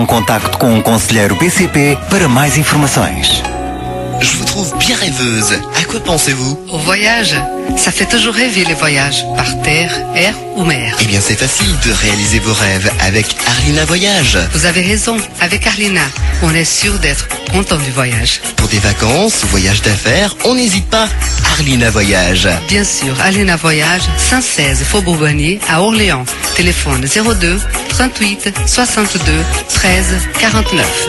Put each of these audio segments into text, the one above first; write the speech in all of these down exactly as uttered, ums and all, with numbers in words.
Um contacto com um conselheiro B C P para mais informações. Je vous trouve bien rêveuse. À quoi pensez-vous? Au voyage. Ça fait toujours rêver les voyages, par terre, air ou mer. Eh bien, c'est facile de réaliser vos rêves avec Arlina Voyage. Vous avez raison, avec Arlina, on est sûr d'être content du voyage. Pour des vacances ou voyages d'affaires, on n'hésite pas. Arlina Voyage. Bien sûr, Arlina Voyage, cent seize Faubourg Bonnier à Orléans. Téléphone zéro deux, trente-huit, soixante-deux, treize, quarante-neuf.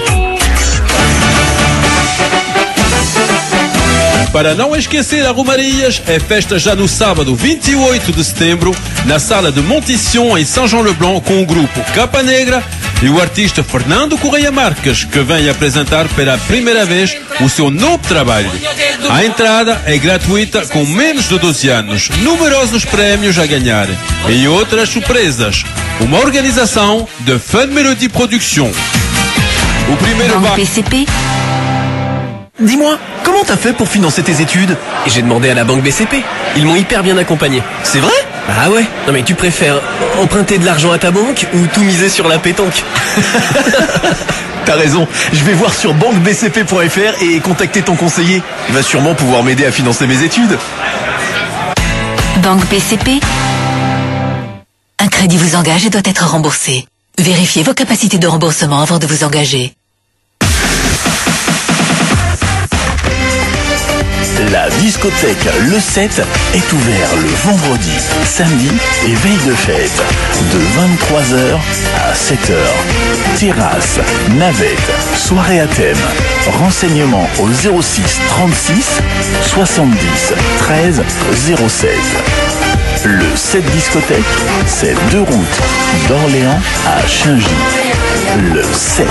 Para não esquecer, a Romarias é festa já no sábado vinte e oito de setembro, na sala de Montição, em São João Leblanc, com o grupo Capa Negra e o artista Fernando Correia Marques, que vem apresentar pela primeira vez o seu novo trabalho. A entrada é gratuita com menos de doze anos, numerosos prémios a ganhar e outras surpresas. Uma organização de Fun Melody Production. O primeiro Banque B C P. Dis-moi, comment t'as fait pour financer tes études? J'ai demandé à la banque B C P. Ils m'ont hyper bien accompagné. C'est vrai? Ah ouais? Non mais tu préfères emprunter de l'argent à ta banque ou tout miser sur la pétanque? T'as raison, je vais voir sur banque b c p point f r et contacter ton conseiller. Il va sûrement pouvoir m'aider à financer mes études. Banque B C P. Un crédit vous engage et doit être remboursé. Vérifiez vos capacités de remboursement avant de vous engager. La discothèque Le sept est ouverte le vendredi, samedi et veille de fête, de vingt-trois heures à sept heures. Terrasse, navette, soirée à thème. Renseignements au zéro six trente-six soixante-dix treize zéro sept. Le sept discothèque, c'est deux routes d'Orléans à Chaingy. Le sept.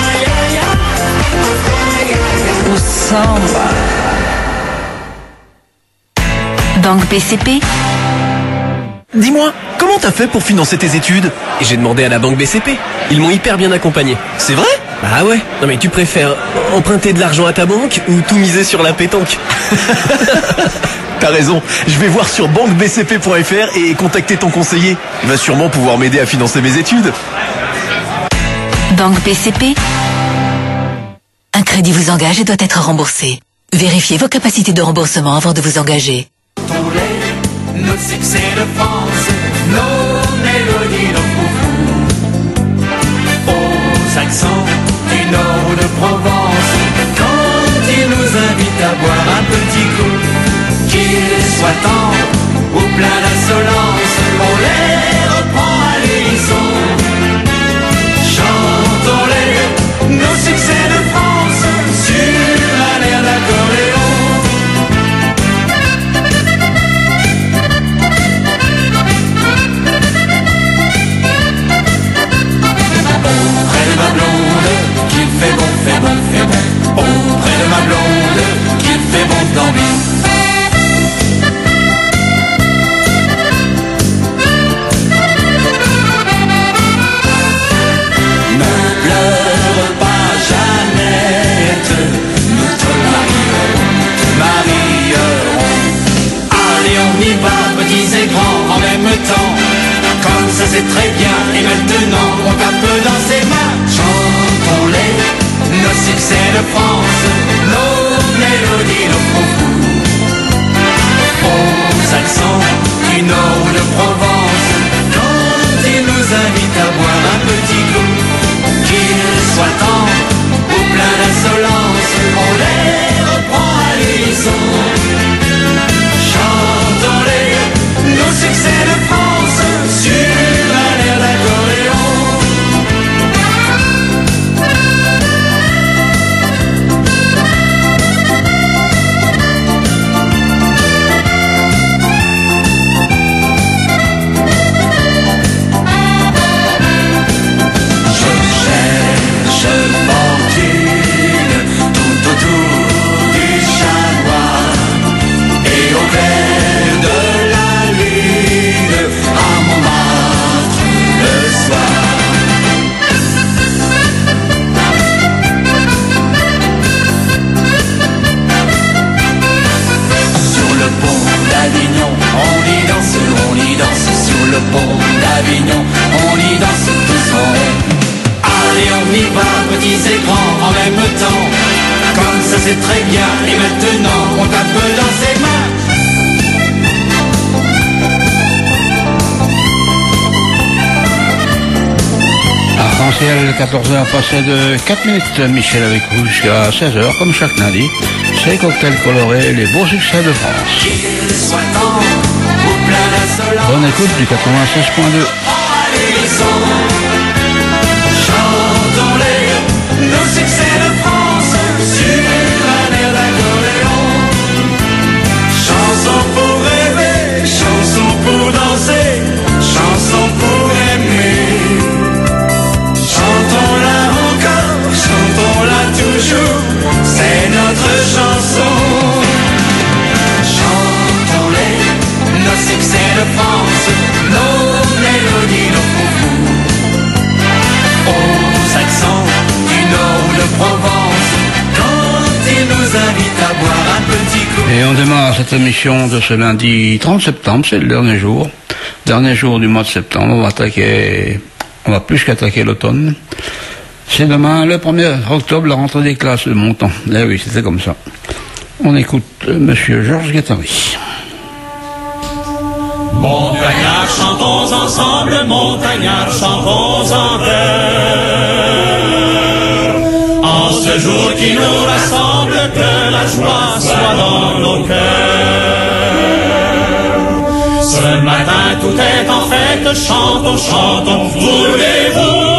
Banque B C P. Dis-moi, comment t'as fait pour financer tes études? J'ai demandé à la banque B C P. Ils m'ont hyper bien accompagné. C'est vrai? Ah ouais? Non mais tu préfères emprunter de l'argent à ta banque ou tout miser sur la pétanque? T'as raison, je vais voir sur banque b c p point f r et contacter ton conseiller. Il va sûrement pouvoir m'aider à financer mes études. Banque B C P. Un crédit vous engage et doit être remboursé. Vérifiez vos capacités de remboursement avant de vous engager. Nos succès de France, nos mélodies, nos foufous, aux accents du nord ou de Provence, quand ils nous invitent à boire un petit coup, qu'il soit tendre ou plein d'insolence, on les reprend à l'unisson. Chantons-les, nos succès de France, sur un air d'accordéon. Fait bon, fait bon, fait bon, auprès de ma blonde, qu'il fait bon d'envie. voir petits et grands en même temps. Comme ça c'est très bien, et maintenant on tape dans ses mains. Arc-en-ciel, quatorze heures passées de quatre minutes. Michel avec vous jusqu'à seize heures, comme chaque lundi. C'est Cocktail Coloré, les beaux succès de France. Bonne écoute du quatre-vingt-seize point deux. Chantons-les, nos succès de France, sur un air d'accordéon. Chanson pour rêver, chanson pour danser, chanson pour aimer. Chantons-la encore, chantons-la toujours, c'est notre chanson. Chantons-les, nos succès de France, nos mélodies, nos foufous. Aux accents du nord de Provence, quand ils nous invitent à boire un petit coup. Et on démarre cette émission de ce lundi trente septembre, c'est le dernier jour. Dernier jour du mois de septembre, on va attaquer, on va plus qu'attaquer l'automne. C'est demain, le premier octobre, la rentrée des classes de Montant. Eh oui, c'était comme ça. On écoute euh, Monsieur Georges Guettari. Montagnards, chantons ensemble, montagnards, chantons en chœur. En ce jour qui nous rassemble, que la joie soit dans nos cœurs. Ce matin, tout est en fête, chantons, chantons, roulez-vous.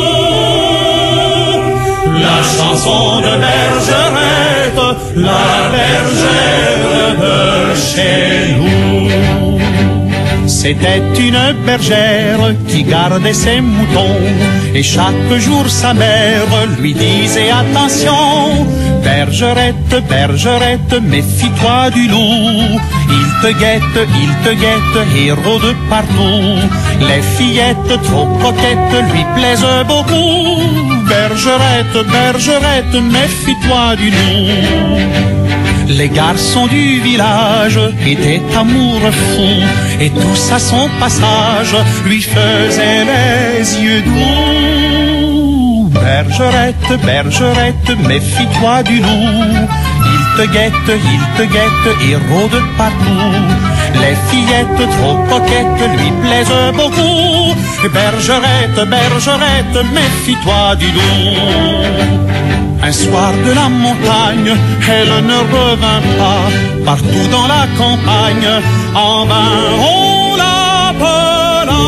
La chanson de Bergerette, la bergère de chez nous. C'était une bergère qui gardait ses moutons, et chaque jour sa mère lui disait attention. Bergerette, bergerette, méfie-toi du loup. Il te guette, il te guette, et rôde partout. Les fillettes trop coquettes lui plaisent beaucoup. Bergerette, bergerette, méfie-toi du loup. Les garçons du village étaient amoureux fous, et tous à son passage lui faisaient les yeux doux. Bergerette, bergerette, méfie-toi du loup. Il te guette, il te guette et rôde partout. Les fillettes trop coquettes lui plaisent beaucoup. Bergerette, bergerette, méfie-toi du loup. Un soir de la montagne, elle ne revint pas. Partout dans la campagne, en vain on l'appela.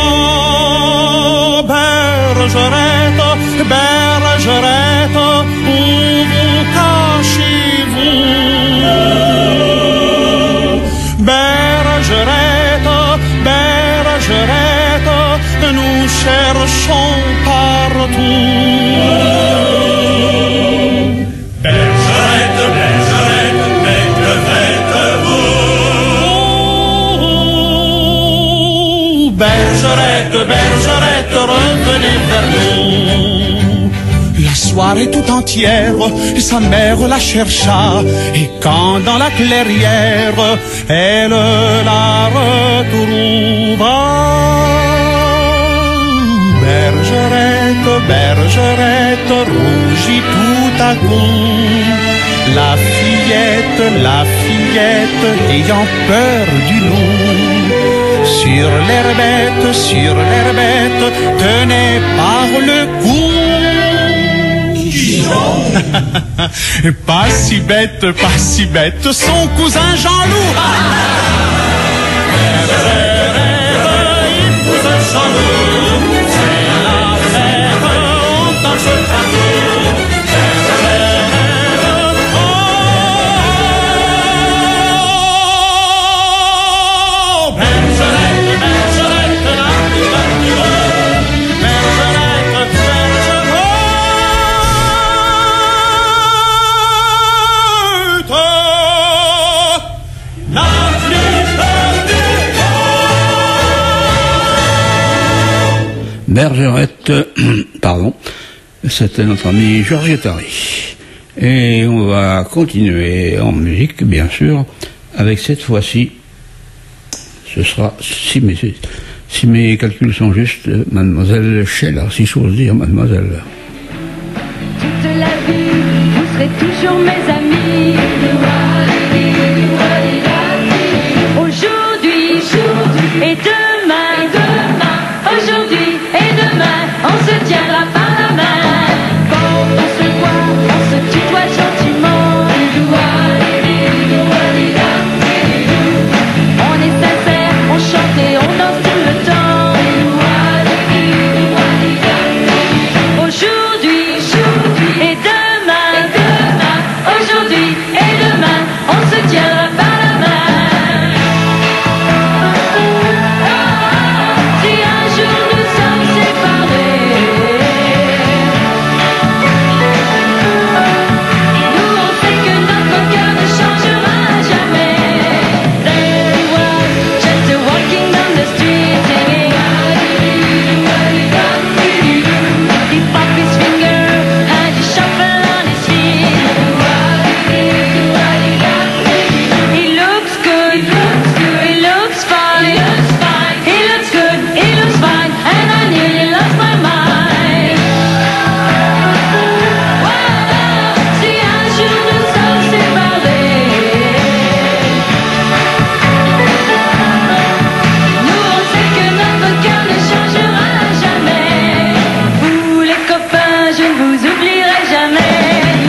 Bergerette, bergerette, où vous cachez-vous? Bergerette, bergerette, nous cherchons partout. Bergerette, bergerette, mais que faites-vous? Bergerette, bergerette, revenez vers nous. La soirée tout entière, sa mère la chercha, et quand dans la clairière, elle la retrouva. Bergerette, bergerette, rougit tout à coup. La fillette, la fillette, ayant peur du loup, sur l'herbette, sur l'herbette, tenait par le cou. Pas si bête, pas si bête, son cousin Jean-Loup. Bergerette, épouse Jean-Loup, c'est la fête, on danse partout. Bergerette, oh, bergerette, bergerette, la plus vertueuse. Bergerette, bergerette, la plus vertueuse. Bergerette, pardon, c'était notre ami Georges Guettari. Et on va continuer en musique, bien sûr, avec cette fois-ci, ce sera, si mes, si mes calculs sont justes, Mademoiselle Scheller, si j'ose dire, Mademoiselle. serez toujours mes amis. Aujourd'hui et demain, aujourd'hui et demain, on se tiendra par la main. Quand on se voit, on se tutoie gentiment. On est sincère, on chante et on danse tout le temps. Aujourd'hui et demain, aujourd'hui et demain, on se tiendra par la main. Si un jour nous sommes séparés, nous on sait que notre cœur ne changera jamais. There he was, just walking down the street singing. He popped his finger and he shuffled on his feet. He looks good, he looks fine, he looks good, he looks fine, and I nearly lost my mind. Si un jour nous sommes séparés, nous on sait que notre cœur ne changera jamais. Vous les copains, je ne vous oublierai jamais.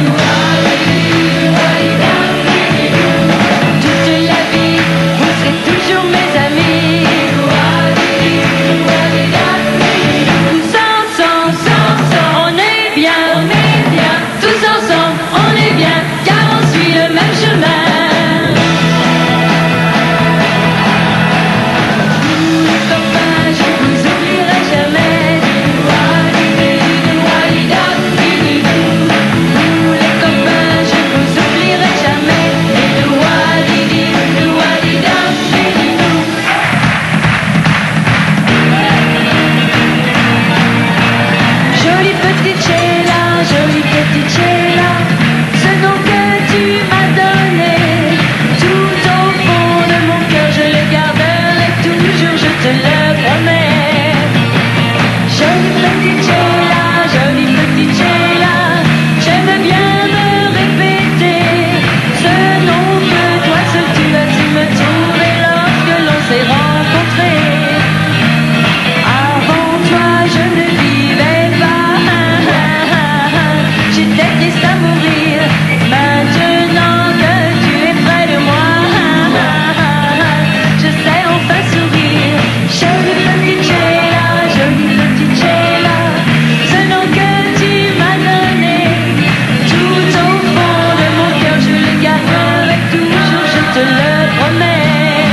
Toute la vie, vous serez toujours mes amis. Tous ensemble, on est bien, tous ensemble, on est bien, car on suit le même chemin. Vous les copains, je ne vous oublierai jamais. Vous les copains, je ne vous oublierai jamais. Jolie petite Sheila, jolie petite Sheila, ce nom que tu m'as donné, tout au fond de mon cœur je le garderai toujours, je te le promets. Jolie petite Sheila, jolie petite Sheila, j'aime bien me répéter ce nom que toi seul tu as su me trouver lorsque l'on s'est rencontrés. Avant toi je ne vivais pas, j'étais triste à mourir. Maintenant que tu es près de moi, je sais enfin sourire. Jolie petite Sheila, jolie petite Sheila, ce nom que tu m'as donné, tout au fond de mon cœur je le garderai toujours, je te le promets.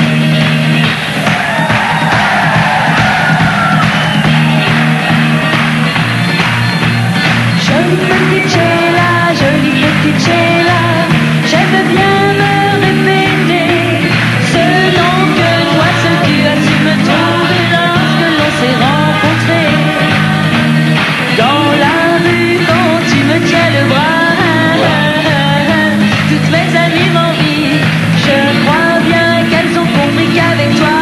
Jolie petite Sheila, jolie petite Sheila, j'aime bien me répéter ce nom que toi seul tu as su me trouver lorsque l'on s'est rencontrés. Dans la rue quand tu me tiens le bras, toutes mes amies m'envient, je crois bien qu'elles ont compris qu'avec toi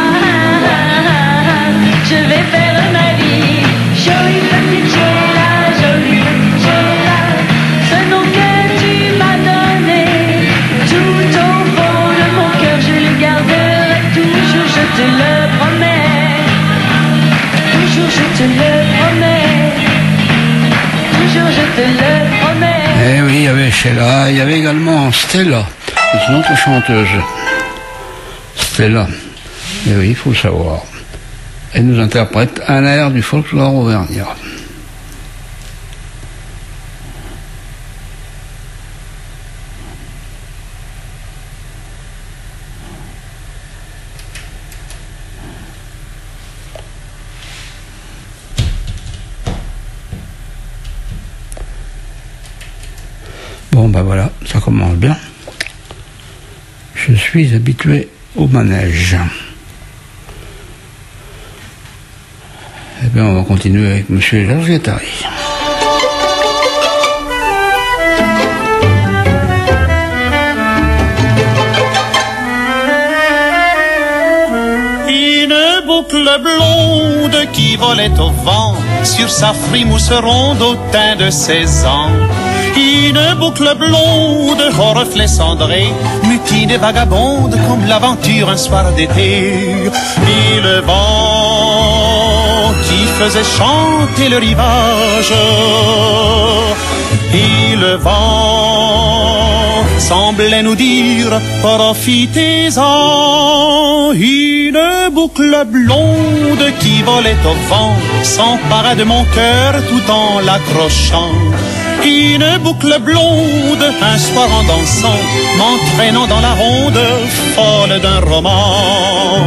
je vais faire ma vie. Jolie petite Sheila, jolie petite Sheila, ce nom que tu m'as donné, tout au fond de mon cœur je le garderai toujours, je te le promets. Toujours je te le promets, toujours je te le promets. Eh oui, il y avait Sheila, il y avait également Stella, c'est une autre chanteuse. Stella, eh oui, il faut le savoir. Elle nous interprète un air du folklore auvergnat. Bon ben voilà, ça commence bien. Je suis habitué au manège. Eh bien, on va continuer avec M. Georges Guattari. Une boucle blonde qui volait au vent sur sa frimousse ronde au teint de seize ans. Une boucle blonde aux reflets cendrés, mutine et vagabonde comme l'aventure un soir d'été. Et le vent qui faisait chanter le rivage, et le vent semblait nous dire profitez-en. Une boucle blonde qui volait au vent s'empara de mon cœur tout en l'accrochant. Une boucle blonde, un soir en dansant, m'entraînant dans la ronde folle d'un roman.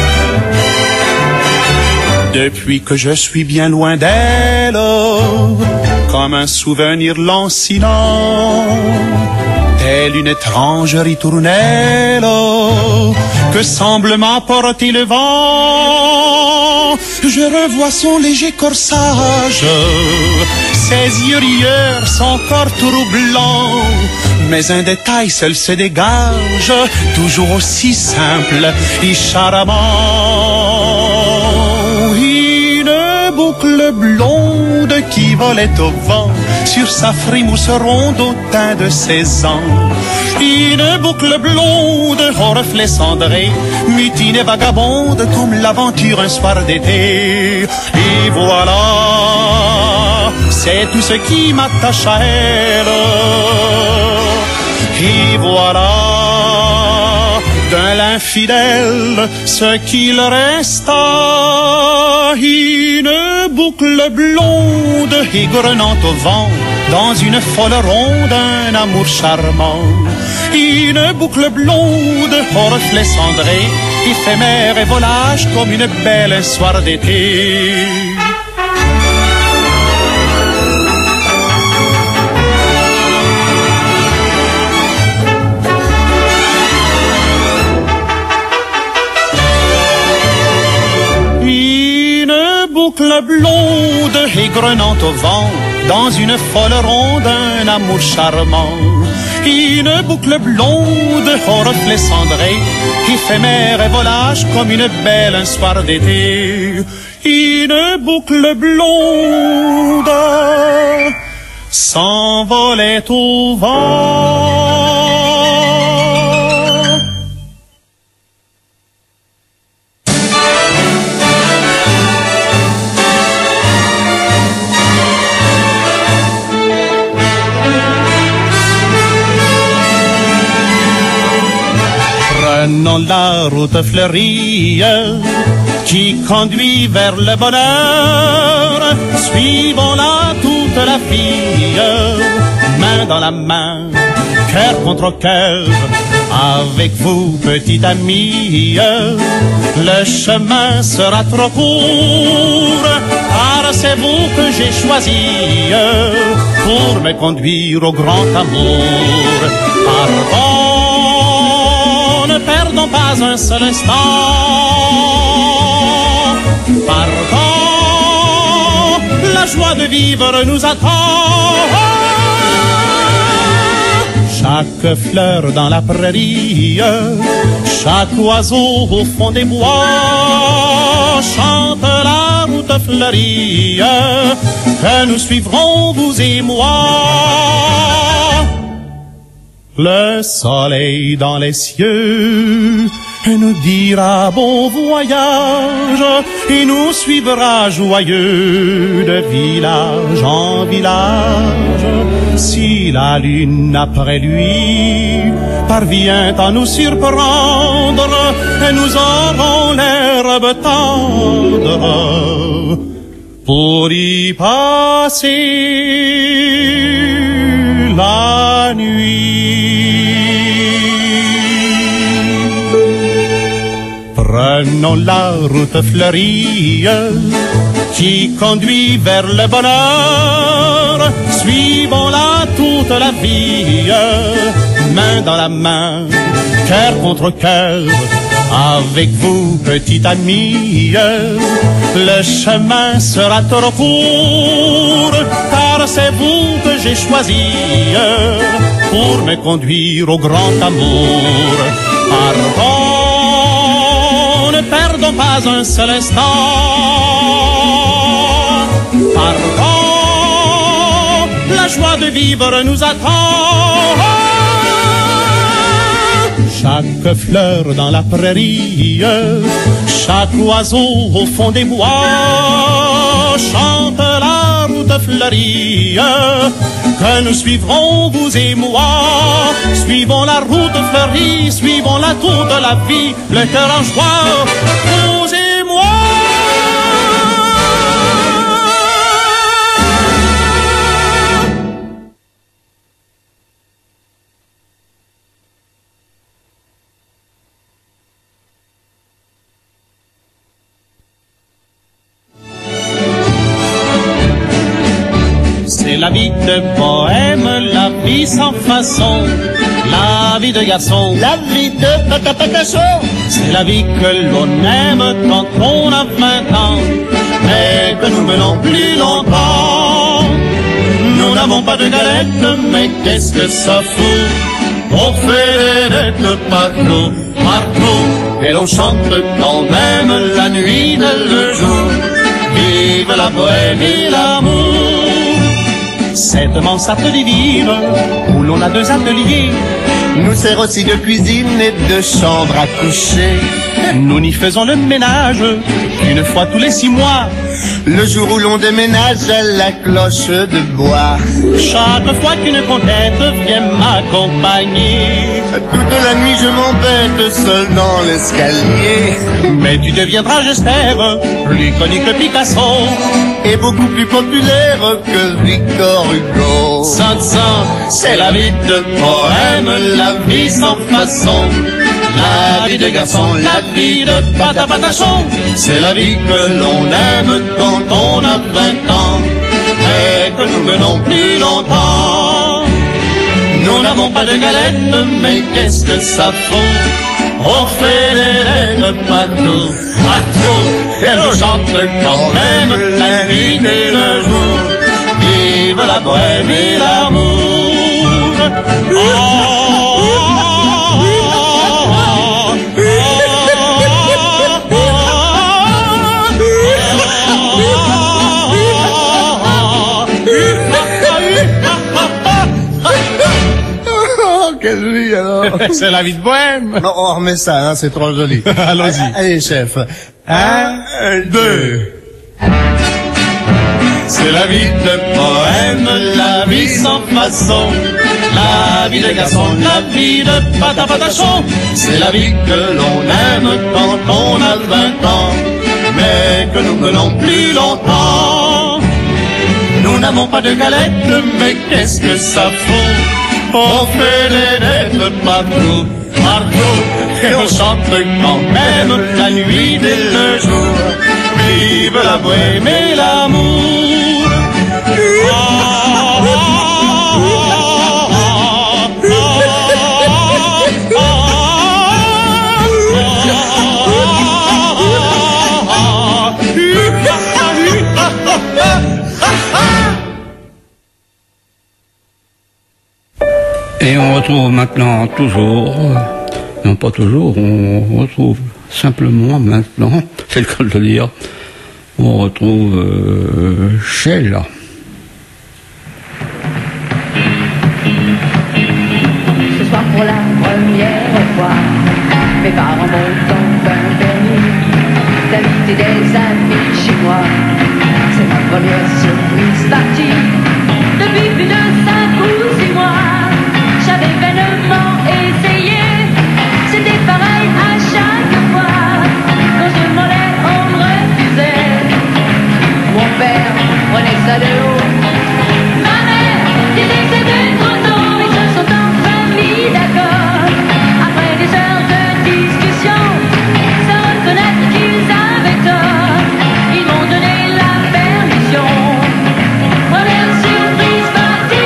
Depuis que je suis bien loin d'elle, comme un souvenir lancinant, telle une étrange ritournelle que semble m'apporter le vent. Je revois son léger corsage, ses yeux rieurs, son corps troublant, mais un détail seul se dégage, toujours aussi simple et charmant. Une boucle blonde qui volait au vent sur sa frimousse ronde au teint de seize ans. Une boucle blonde aux reflets cendrés, mutine et vagabonde comme l'aventure un soir d'été. Et voilà, c'est tout ce qui m'attache à elle. Et voilà, de l'infidèle, ce qu'il resta. Une boucle blonde égrenant au vent, dans une folle ronde, un amour charmant. Une boucle blonde aux reflets cendrés, éphémère et volage comme une belle soir d'été. Boucle blonde égrenant au vent, dans une folle ronde, un amour charmant. Une boucle blonde aux reflets cendrés, éphémère et volage comme une belle un soir d'été. Une boucle blonde s'envolait au vent. Prenons la route fleurie qui conduit vers le bonheur. Suivons-la toute la vie, main dans la main, cœur contre cœur. Avec vous, petite amie, le chemin sera trop court, car c'est vous que j'ai choisi pour me conduire au grand amour. Pardon, ne perdons pas un seul instant. Pardon, la joie de vivre nous attend. Chaque fleur dans la prairie, chaque oiseau au fond des bois, chante la route fleurie, que nous suivrons vous et moi. Le soleil dans les cieux nous dira bon voyage et nous suivra joyeux de village en village. Si la lune après lui parvient à nous surprendre, nous aurons l'herbe tendre pour y passer la nuit. Prenons la route fleurie qui conduit vers le bonheur. Suivons-la toute la vie, main dans la main, cœur contre cœur. Avec vous, petite amie, le chemin sera trop court, car c'est vous que j'ai choisi pour me conduire au grand amour. Pardon, ne perdons pas un seul instant. Pardon, la joie de vivre nous attend. Chaque fleur dans la prairie, chaque oiseau au fond des bois chante la route fleurie que nous suivrons, vous et moi. Suivons la route fleurie, suivons-la toute la vie, le cœur en joie, vous et moi. C'est la vie de bohème, la vie sans façon, la vie de garçon, la vie de patapatacho. C'est la vie que l'on aime quand on a vingt ans, mais que nous menons plus longtemps. Nous n'avons pas de galette, mais qu'est-ce que ça fout? On fait des dettes partout, partout, et l'on chante quand même la nuit et le jour. Vive la bohème et l'amour. Cette mansarde divine où l'on a deux ateliers nous sert aussi de cuisine et de chambre à coucher. Nous n'y faisons le ménage une fois tous les six mois, le jour où l'on déménage à la cloche de bois. Chaque fois qu'une conquête vient m'accompagner, toute la nuit je m'embête seul dans l'escalier. Mais tu deviendras, j'espère, plus connu que Picasso et beaucoup plus populaire que Victor Hugo. Sans sang, c'est la vie de poème, la vie sans façon, la vie de garçon, la vie de patapatachon. C'est la vie que l'on aime quand on a vingt ans, et que nous menons plus longtemps. Nous n'avons pas de galette, mais qu'est-ce que ça fout? On fait des rêves partout, partout, et l'on chante quand même la nuit et le jour. Vive la bohème et l'amour. Oh, quelle vie alors. C'est la vie de bohème. Non, on remet ça, hein, c'est trop joli. Allons-y. Allez, chef. Un, deux. C'est la vie de bohème, la vie sans façon, la vie de garçon, la vie de patapatachon. C'est la vie que l'on aime quand on a vingt ans, mais que nous menons plus longtemps. Nous n'avons pas de galette, mais qu'est-ce que ça fout? On fait des lettres partout, partout, et on chante quand même la nuit et le jour. Vive la bohème et l'amour. Et on retrouve maintenant toujours, non pas toujours, on retrouve simplement maintenant, c'est le cas de le dire, on retrouve euh, Sheila. Ce soir pour la première fois, mes parents m'ont enfin permis d'inviter des amis chez moi. C'est ma première surprise partie depuis plus de cinq ou six mois. J'avais vainement essayé, c'était pareil à chaque fois. Quand je demandais, on me refusait. Mon père prenait ça de haut. Ma mère disait que c'était trop tôt. Ils se sont enfin mis d'accord. Après des heures de discussion, sans reconnaître qu'ils avaient tort, ils m'ont donné la permission. Première surprise partie.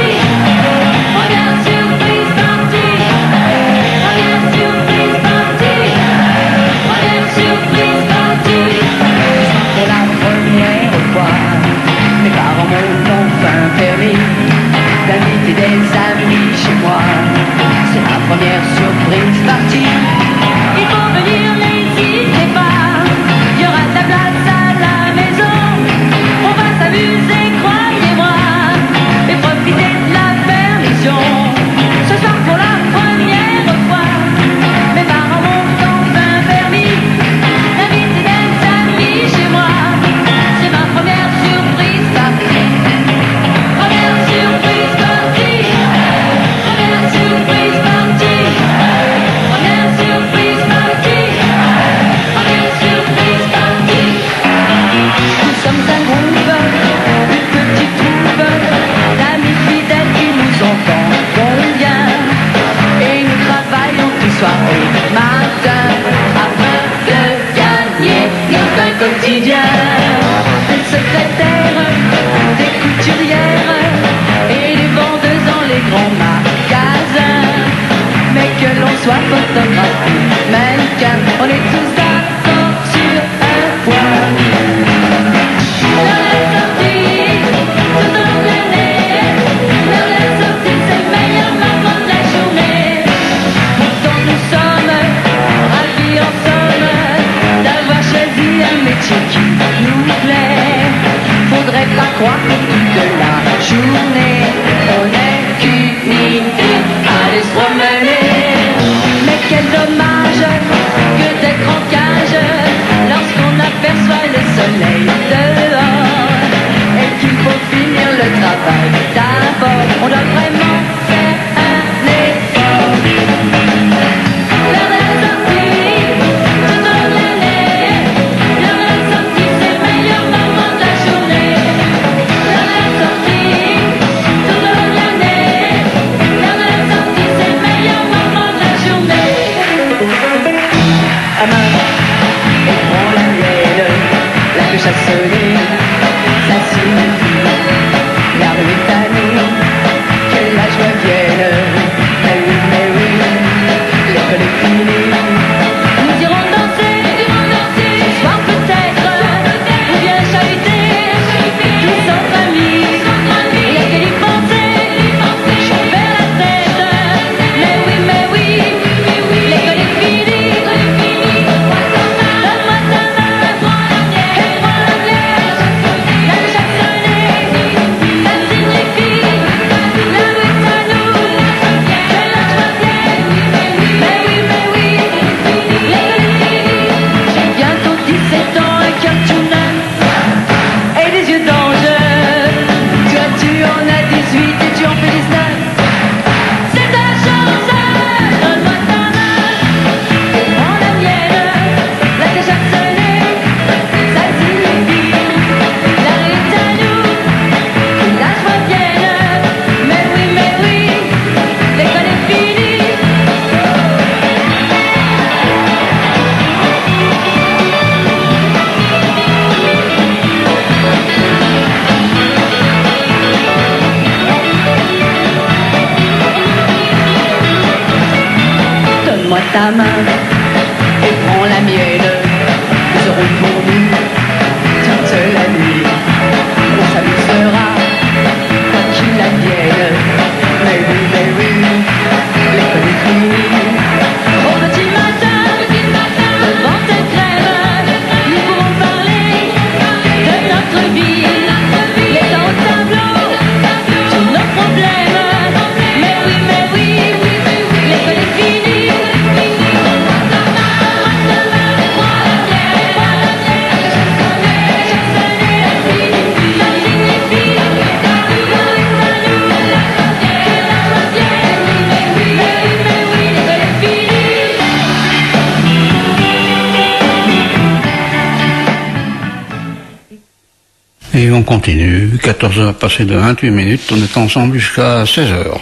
ta main et prends la mienne. Je roule pour nous toute la nuit. On s'amusera quoi qu'il advienne. Mais oui, mais oui, l'école est finie. Au petit matin, devant tes crèves, nous pourrons parler de notre vie. Les dents au tableau, tous nos problèmes. Mais oui, mais oui, l'école est finie. Et on continue, quatorze heures passées de vingt-huit minutes, on est ensemble jusqu'à seize heures.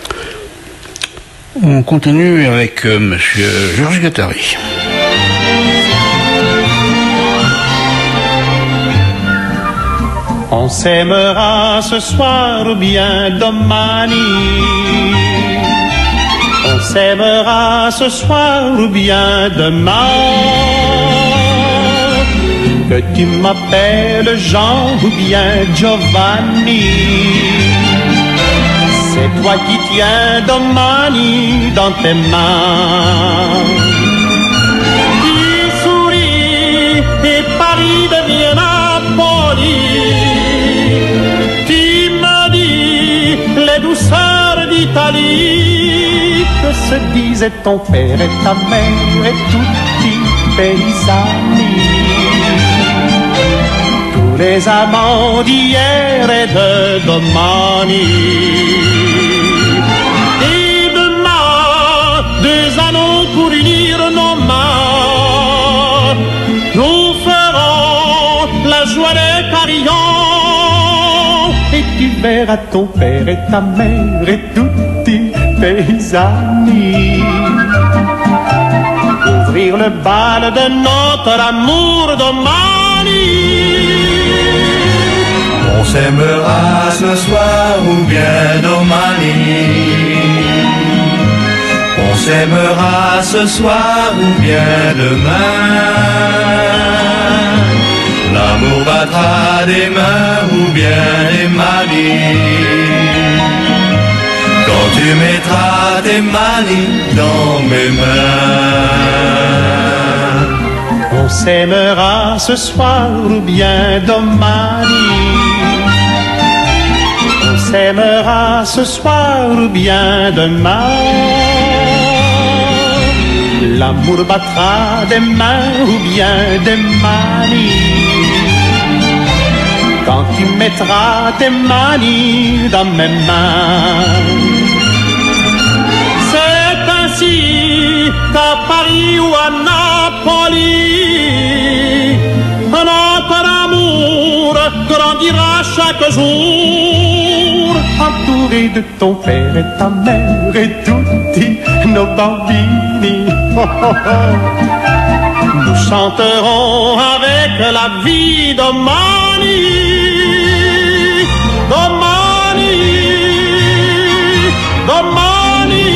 On continue avec euh, monsieur Georges Guattari. On s'aimera ce soir ou bien domani. On s'aimera ce soir ou bien demain. Que tu m'appelles Jean ou bien Giovanni, c'est toi qui tiens domani dans tes mains. Tu souris et Paris devient Napoli. Tu me dis les douceurs d'Italie. Que se disaient ton père et ta mère et tutti paysani. Les amants d'hier et de domani. Et demain, deux anneaux pour unir nos mains. Nous ferons la joie des carillons. Et tu verras ton père et ta mère et tutti paysani. Ouvrir le bal de notre amour domani. On s'aimera ce soir ou bien domani. On s'aimera ce soir ou bien demain. L'amour battra des mains ou bien des manies. Quand tu mettras tes manies dans mes mains. On s'aimera ce soir ou bien domani. On s'aimera ce soir ou bien demain. L'amour battra des mains ou bien des manies. Quand tu mettras tes manies dans mes mains. C'est ainsi qu'à Paris ou à Napoli, notre amour grandira chaque jour, entouré de ton père et ta mère et tutti nos bambini. Oh, oh, oh. Nous chanterons avec la vie domani, domani, domani.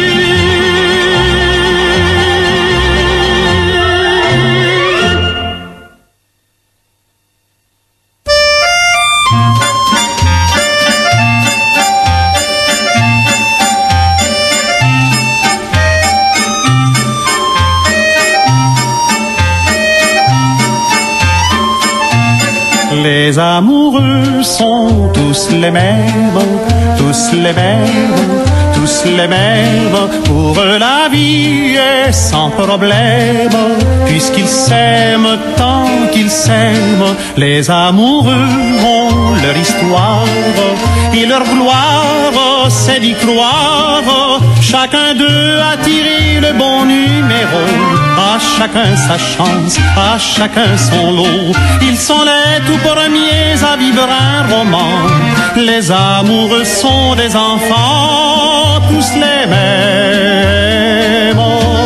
Les amoureux sont tous les mêmes, tous les mêmes, tous les mêmes. Pour eux la vie est sans problème, puisqu'ils s'aiment tant qu'ils s'aiment. Les amoureux ont leur histoire et leur gloire, c'est d'y croire. Chacun d'eux a tiré le bon numéro, à chacun sa chance, à chacun son lot. Ils sont les tout premiers à vivre un roman. Les amoureux sont des enfants, tous les mêmes.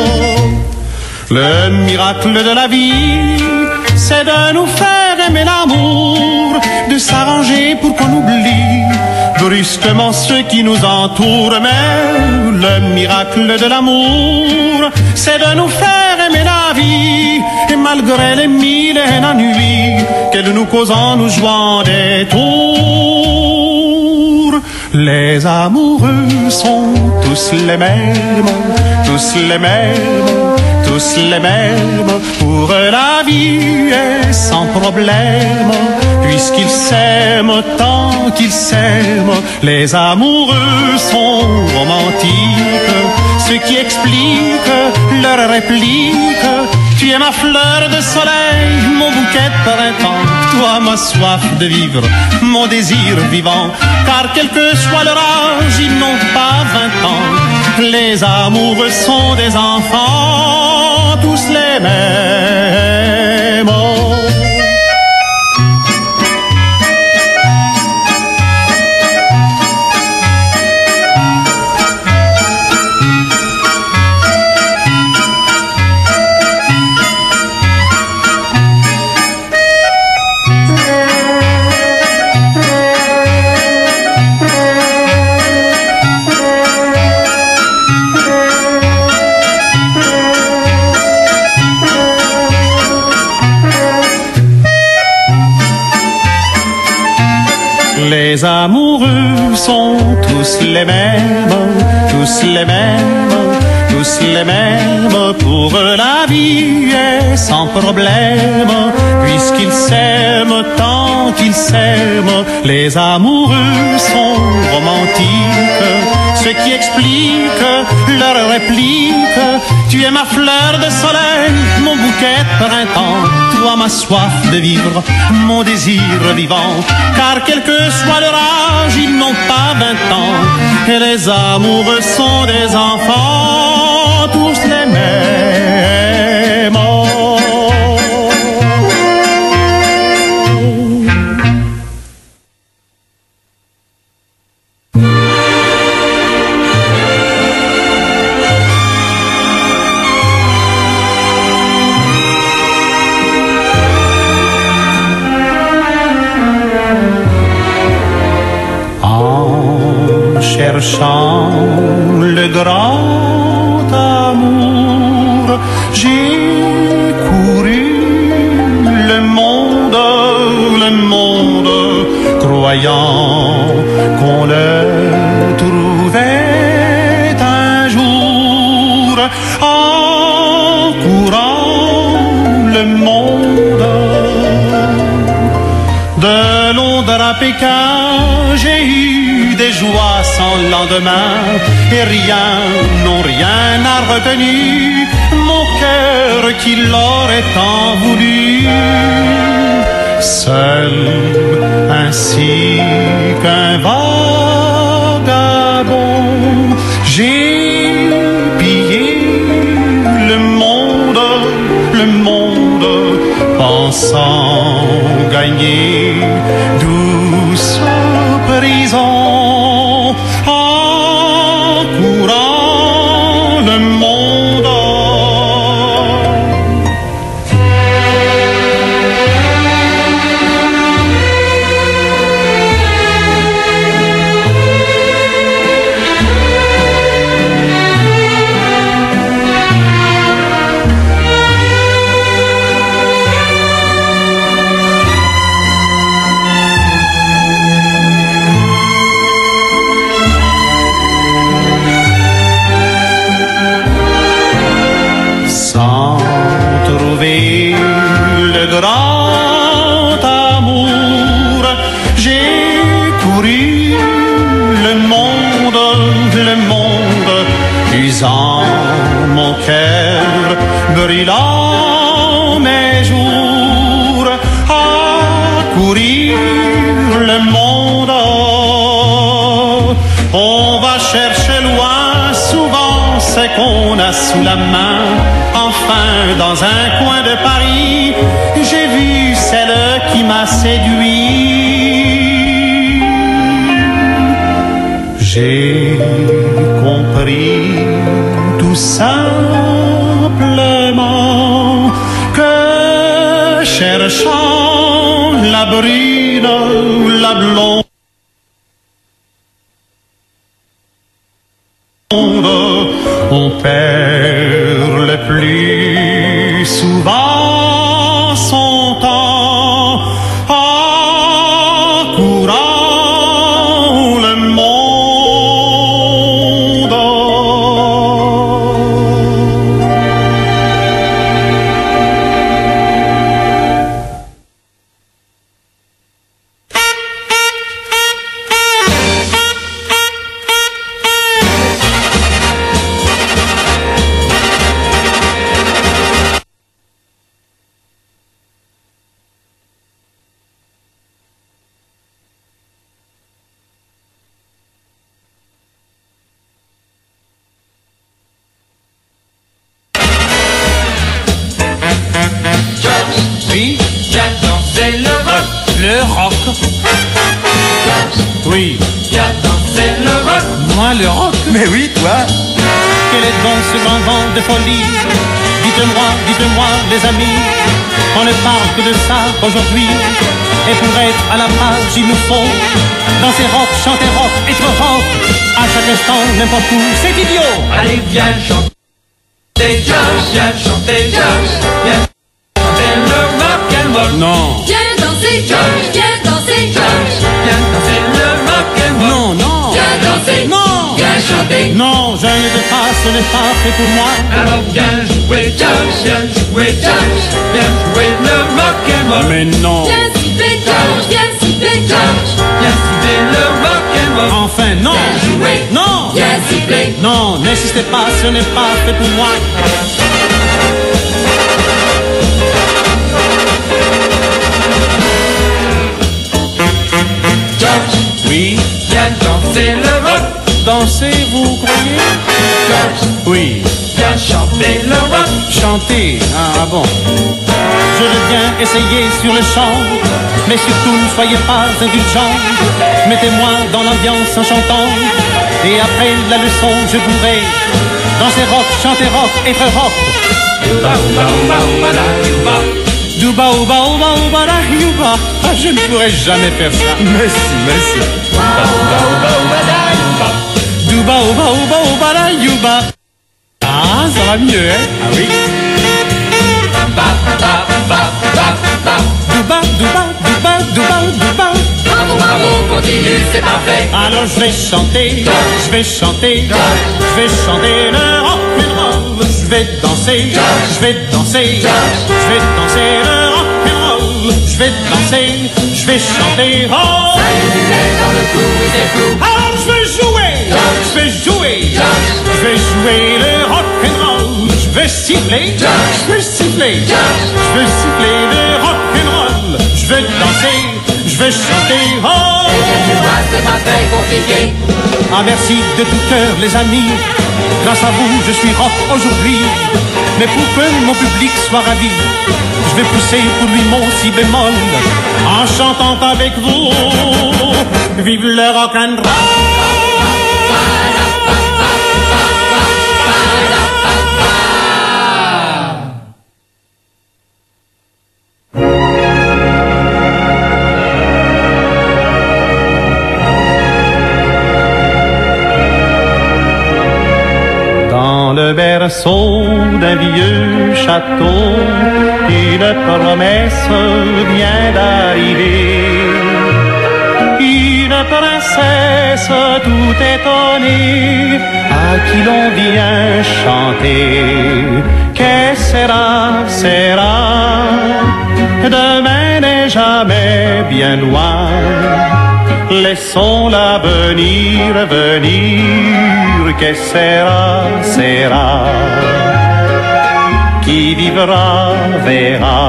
Le miracle de la vie, c'est de nous faire aimer l'amour, de s'arranger pour qu'on oublie, brûler brusquement ceux qui nous entourent. Mais le miracle de l'amour, c'est de nous faire aimer la vie. Et malgré les mille et un nuits qu'elle nous cause en nous jouant des tours, les amoureux sont tous les mêmes, tous les mêmes, tous les mêmes. Pour la vie est sans problème, puisqu'ils s'aiment tant qu'ils s'aiment. Les amoureux sont romantiques, ce qui explique leur réplique. Tu es ma fleur de soleil, mon bouquet de printemps, toi ma soif de vivre, mon désir vivant. Car quel que soit leur âge, ils n'ont pas vingt ans. Les amoureux sont des enfants, tous les mêmes. Les amoureux sont tous les mêmes, tous les mêmes, tous les mêmes. Pour la vie est sans problème, puisqu'ils s'aiment tant qu'ils s'aiment. Les amoureux sont romantiques, ce qui explique leur réplique. Tu es ma fleur de soleil, mon bouquet de printemps, toi ma soif de vivre, mon désir vivant. Car quel que soit leur âge, ils n'ont pas vingt ans. Et les amoureux sont des enfants, tous les mêmes. Cherchant le grand amour, j'ai couru le monde, le monde, croyant qu'on le trouvait un jour. En courant le monde, de Londres à Pékin, j'ai eu des joies sans lendemain, et rien, non rien n'a retenu mon cœur qui l'aurait tant voulu. Seul, ainsi qu'un vagabond, j'ai pillé le monde, le monde, pensant gagner douce prison. Le grand amour, j'ai couru le monde, le monde, usant mon cœur, brûlant mes jours, à courir le monde. On va chercher loin, souvent c'est qu'on a sous la main. Enfin, dans un coin de Paris, j'ai vu celle qui m'a séduit. J'ai compris tout simplement que cherchant la brune ou la blonde, On perd le plus souvent son temps en courant le monde. Oui, viens danser le rock. Le rock. Oui. Viens danser le rock. Moi, le rock. Mais oui, toi. Quel est donc ce grand vent de folie? Dites-moi, dites-moi, les amis, on ne parle que de ça aujourd'hui. Et pour être à la page, il nous faut danser rock, chanter rock, être rock. À chaque instant, n'importe où, c'est idiot. Allez, viens chanter jazz, viens chanter jazz, viens chanter le rock and roll. Non. Viens danser jazz, viens danser jazz, Viens danser le rock and roll. Non, non. viens danser, Non. viens chanter. Non, je ne veux pas, ce n'est pas fait pour moi. Alors viens jouer jazz, viens jouer jazz, viens jouer le rock and roll. Mais non. Viens siffler jazz, viens siffler jazz, Viens siffler le rock and roll. Enfin, non. viens jouer, Non. viens siffler. Non, n'insistez pas, ce n'est pas fait pour moi. George, Oui. viens danser le rock. Danser, vous croyez? George, Oui. viens chanter le rock. Chanter, ah bon. Je veux bien essayer sur le chant, mais surtout ne soyez pas indulgents. Mettez-moi dans l'ambiance en chantant, et après la leçon je pourrai danser rock, chanter rock, être rock. Ouba, ouba, ouba, ouba, da, ouba. Douba, ouba, ouba, ouba, da, youba. Ah, je ne pourrai jamais faire ça. Merci, merci. Ouba, ouba, ouba, ouba, da, ouba. Douba, ouba, ouba, ouba, da, youba. Ah, ça va mieux, hein? Ah oui. Ba, ba, ba, ba, ba. Douba, douba, douba, douba, douba. Bravo, bravo, continue, c'est parfait. Alors je vais chanter, je vais chanter, je vais chanter le rock and roll. Je vais danser, je vais danser, je vais danser le rock and roll. Je vais danser, je vais chanter, oh. Ça y est, il est dans le coup, il est fou. Alors je vais jouer, je vais jouer, je vais jouer le rock and roll. Je vais siffler, je vais siffler, je vais siffler le rock and roll. Je vais danser, je vais chanter, oh. Tu vois, c'est pas très compliqué. Ah merci de tout cœur les amis, grâce à vous je suis rock aujourd'hui. Mais pour que mon public soit ravi, je vais pousser pour lui mon si bémol, en chantant avec vous, vive le rock and roll. Dans le berceau d'un vieux château, une promesse vient d'arriver. Une princesse tout étonnée, à qui l'on vient chanter. Que sera, sera, demain n'est jamais bien loin. Laissons-la venir, venir, que sera, sera. Qui vivra, verra.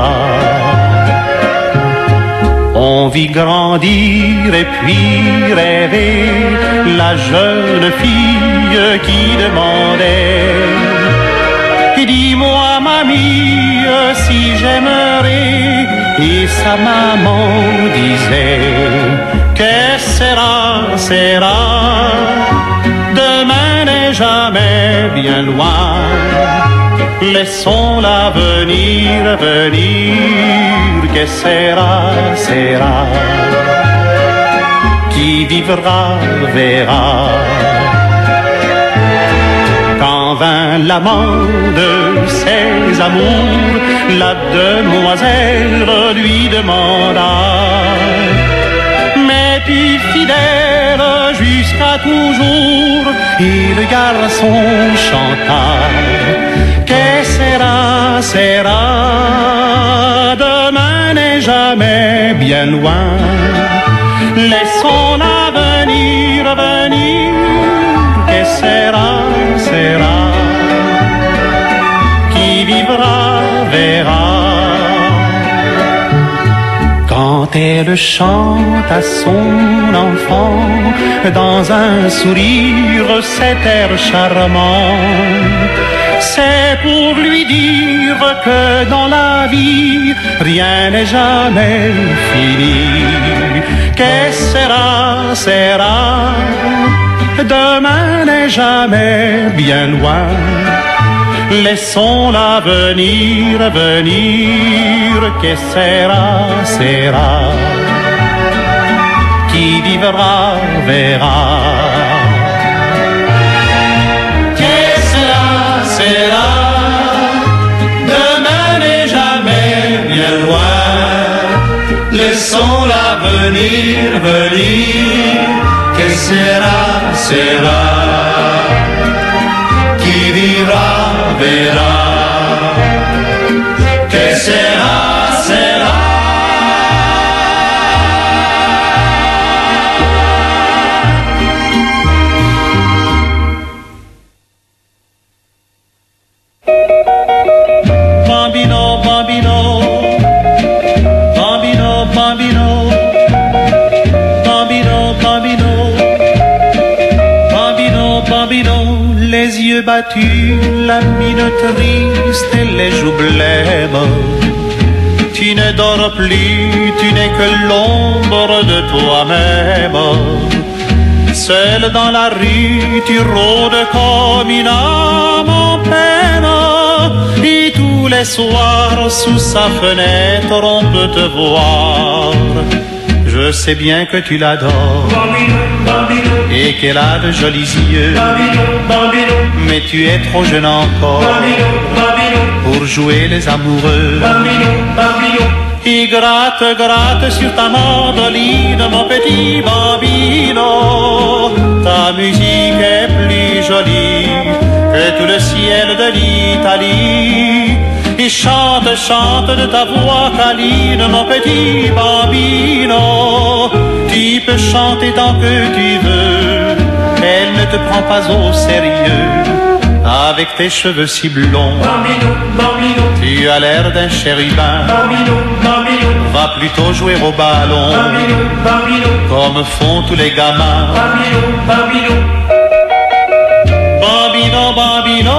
On vit grandir et puis rêver la jeune fille qui demandait. Dis-moi, mamie, si j'aimerais. Et sa maman disait. Que sera, sera, demain n'est jamais bien loin. Laissons-la venir, venir, que sera, sera. Qui vivra, verra. l'amant de ses amours, la demoiselle lui demanda: m'es-tu fidèle jusqu'à toujours? Et le garçon chanta: que sera, sera, demain n'est jamais bien loin. Laissons l'avenir venir, que sera, sera, qui vivra verra. Quand elle chante à son enfant, dans un sourire cet air charmant, c'est pour lui dire que dans la vie, rien n'est jamais fini. Que sera, sera, demain n'est jamais bien loin. Laissons l'avenir venir, que sera, sera, qui vivra verra. Que sera, sera, demain n'est jamais bien loin. Laissons l'avenir venir, que sera, sera, qui vivra verra. Que sera, sera. Bambino, bambino, bambino, bambino, bambino, bambino, bambino, bambino, les yeux battus, la mine triste et les joues blêmes. Tu ne dors plus, tu n'es que l'ombre de toi-même. Seul dans la rue, tu rôdes comme une âme en peine. Et tous les soirs, sous sa fenêtre, on peut te voir. Je sais bien que tu l'adores, bambino, bambino, et qu'elle a de jolis yeux, bambino, bambino, mais tu es trop jeune encore, bambino, bambino, pour jouer les amoureux, bambino, bambino. Et gratte, gratte sur ta mandoline, mon petit bambino. Ta musique est plus jolie que tout le ciel de l'Italie. Et chante, chante de ta voix câline, mon petit bambino. Tu peux chanter tant que tu veux, elle ne te prend pas au sérieux. Avec tes cheveux si blonds, bambino, bambino, tu as l'air d'un chérubin, bambino, bambino. Va plutôt jouer au ballon, bambino, bambino, comme font tous les gamins, bambino, bambino. Bambino, bambino,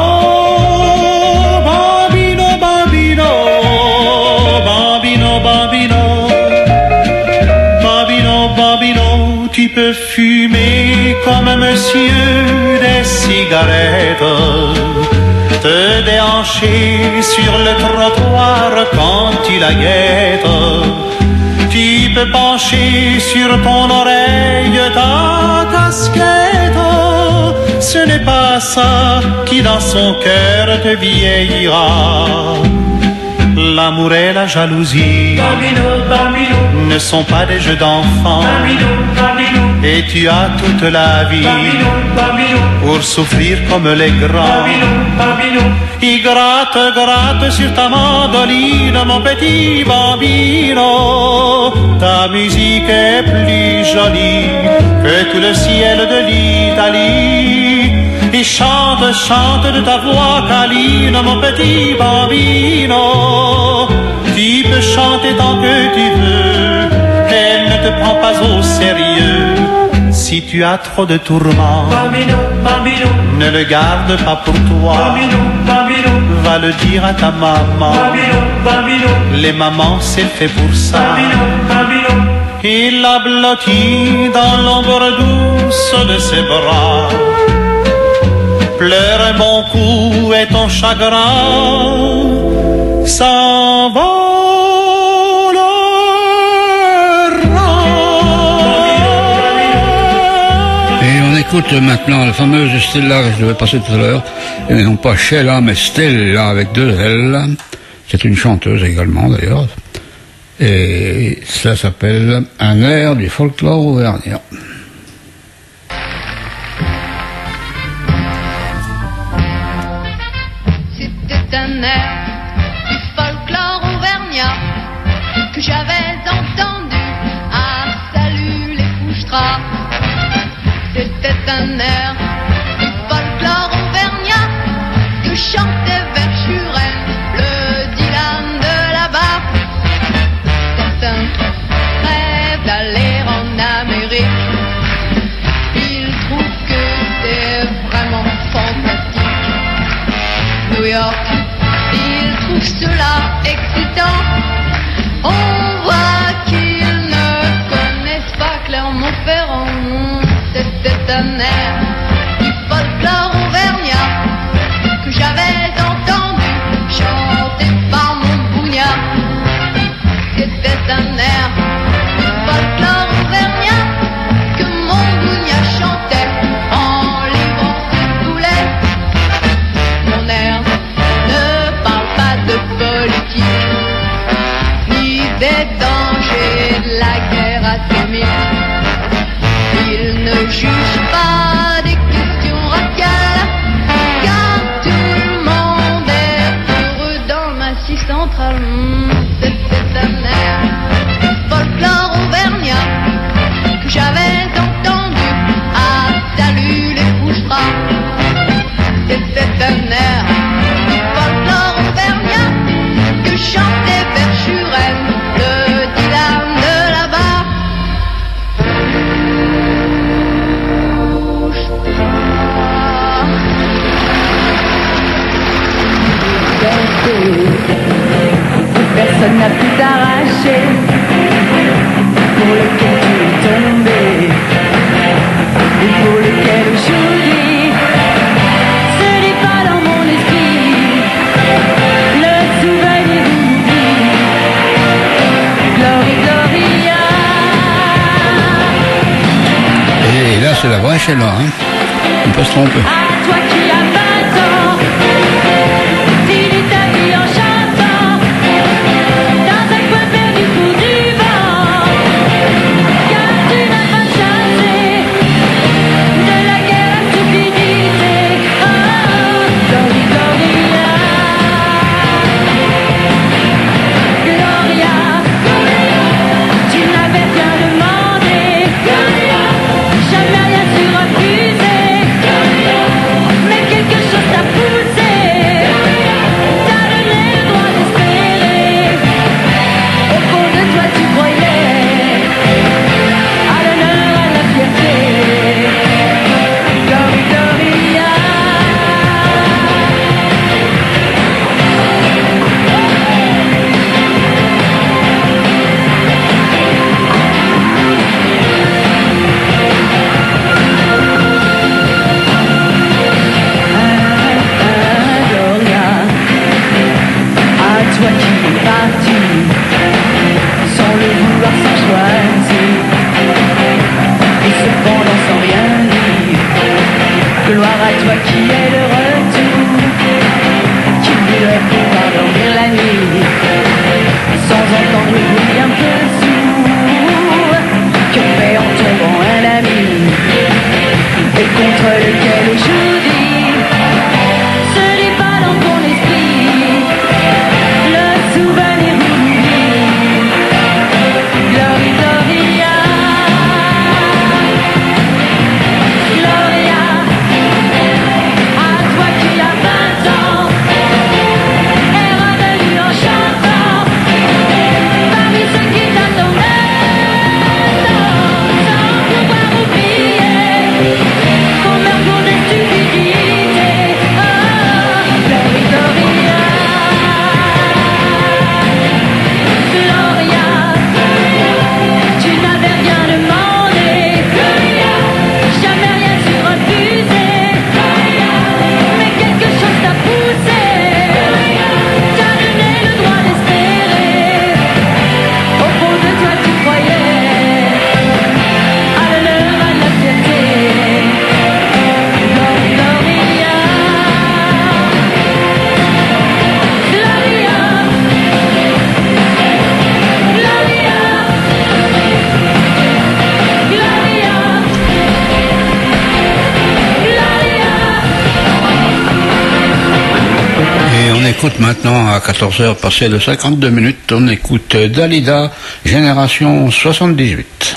bambino, bambino, bambino, bambino, bambino, bambino. Tu peux fumer comme un monsieur des cigarettes, te déhancher sur le trottoir quand tu la guettes. Tu peux pencher sur ton oreille ta casquette. Ce n'est pas ça qui dans son cœur te vieillira. L'amour et la jalousie, bambino, bambino, ne sont pas des jeux d'enfants, bambino, bambino. Et tu as toute la vie, bambino, bambino, pour souffrir comme les grands, bambino, bambino. Il gratte, gratte sur ta mandoline, mon petit bambino. Ta musique est plus jolie que tout le ciel de l'Italie. Et chante, chante de ta voix câline, mon petit bambino. Tu peux chanter tant que tu veux, elle ne te prend pas au sérieux. Si tu as trop de tourments, bambino, bambino, ne le garde pas pour toi, bambino, bambino. Va le dire à ta maman, bambino, bambino. Les mamans c'est fait pour ça, bambino, bambino. Il l'a blotti dans l'ombre douce de ses bras. Pleure un bon coup et ton chagrin s'envolera. écoute maintenant la fameuse Stella que je devais passer tout à l'heure. Et non pas Sheila, mais Stella avec deux L. C'est une chanteuse également d'ailleurs. Et ça s'appelle un air du folklore auvergnat. C'était un air du folklore auvergnat que j'avais entendu à Salut les Fouchtras. C'était un air du folklore auvergnat que chantait Verschuren, le Dylan de là-bas. Certains rêvent d'aller en Amérique. Ils trouvent que c'est vraiment fantastique. New York, ils trouvent cela excitant. On voit qu'ils ne connaissent pas Clermont-Ferrand. C'était un air du folklore auvergnat que j'avais entendu chanter par mon bougnat. C'était un air du folklore auvergnat que mon bougnat chantait en livrant ses boulets. Mon air ne parle pas de politique ni des dangers de la guerre atomique. Il ne juge pas des questions raciales, car tout le monde est heureux dans le Massif central. Mmh, c'était un air du folklore auvergnat que j'avais entendu à Salut les Fouchtras. C'était un air du folklore auvergnat que chantait Verschuren, le Dylan de là-bas. Personne n'a pu t'arracher, pour lequel tu es tombé, et pour lequel aujourd'hui ce n'est pas dans mon esprit, le souvenir d'oubli. Glory, Gloria. Et là, c'est la vraie Sheila, hein. On peut se tromper. À toi qui as vingt ans, finis ta vie en chantant dans un coin perdu pour du vent, car tu n'as pas chassé de la guerre la stupidité. Oh, Glory, Gloria, Gloria, tu n'avais rien demandé, jamais rien su refuser, mais quelque chose t'a poussé, t'as donné le droit d'espérer. Au fond de toi tu croyais à l'honneur, à la fierté. Glory, Gloria. Gloria, à toi qui es parti, sans le vouloir, sans choisir, et cependant sans rien dire. Gloire à toi qui es le retour, qui voudrait pouvoir dormir la nuit, sans entendre le bruit un peu sourd, que fait en tombant un ami, et contre lequel aujourd'hui ce n'est pas dans ton esprit, le souvenir oublie. Glory, Gloria, Gloria, à toi qui as vingt ans, est revenu en chantant. écoute maintenant à quatorze heures passées de cinquante-deux minutes, on écoute Dalida, Génération soixante-dix-huit.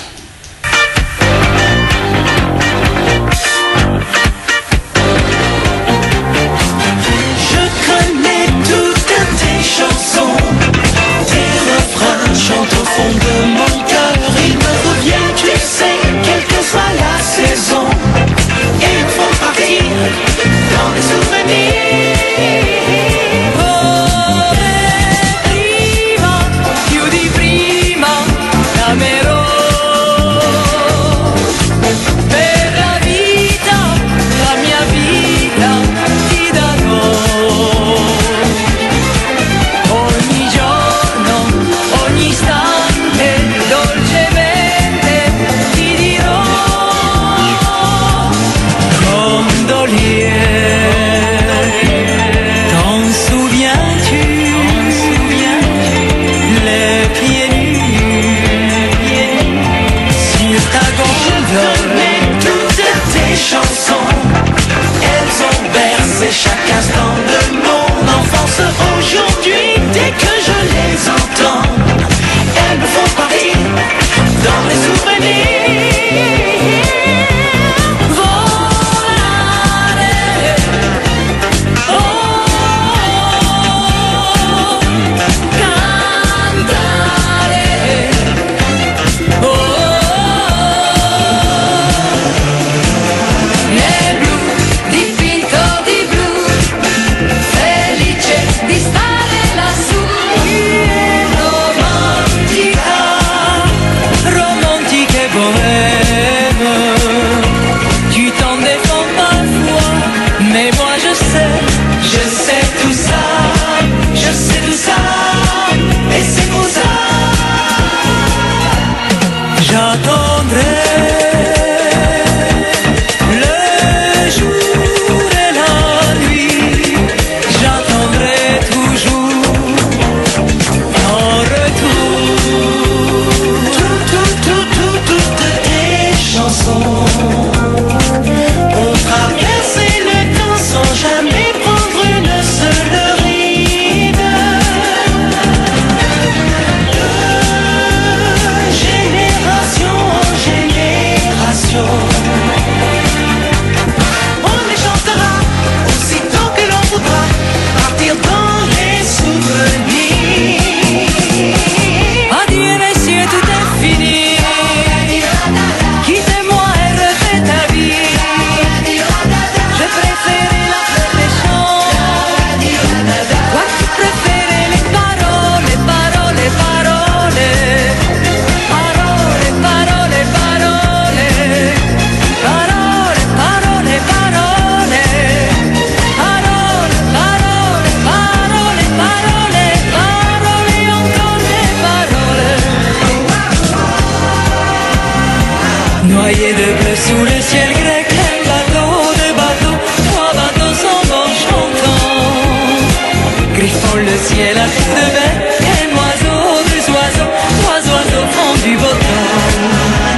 Noyé de bleu sous le ciel grec, un bateau, deux bateaux, trois bateaux s'en vont chantant. Griffons le ciel à coups de bec, un oiseau, deux oiseaux, trois oiseaux font du beau temps.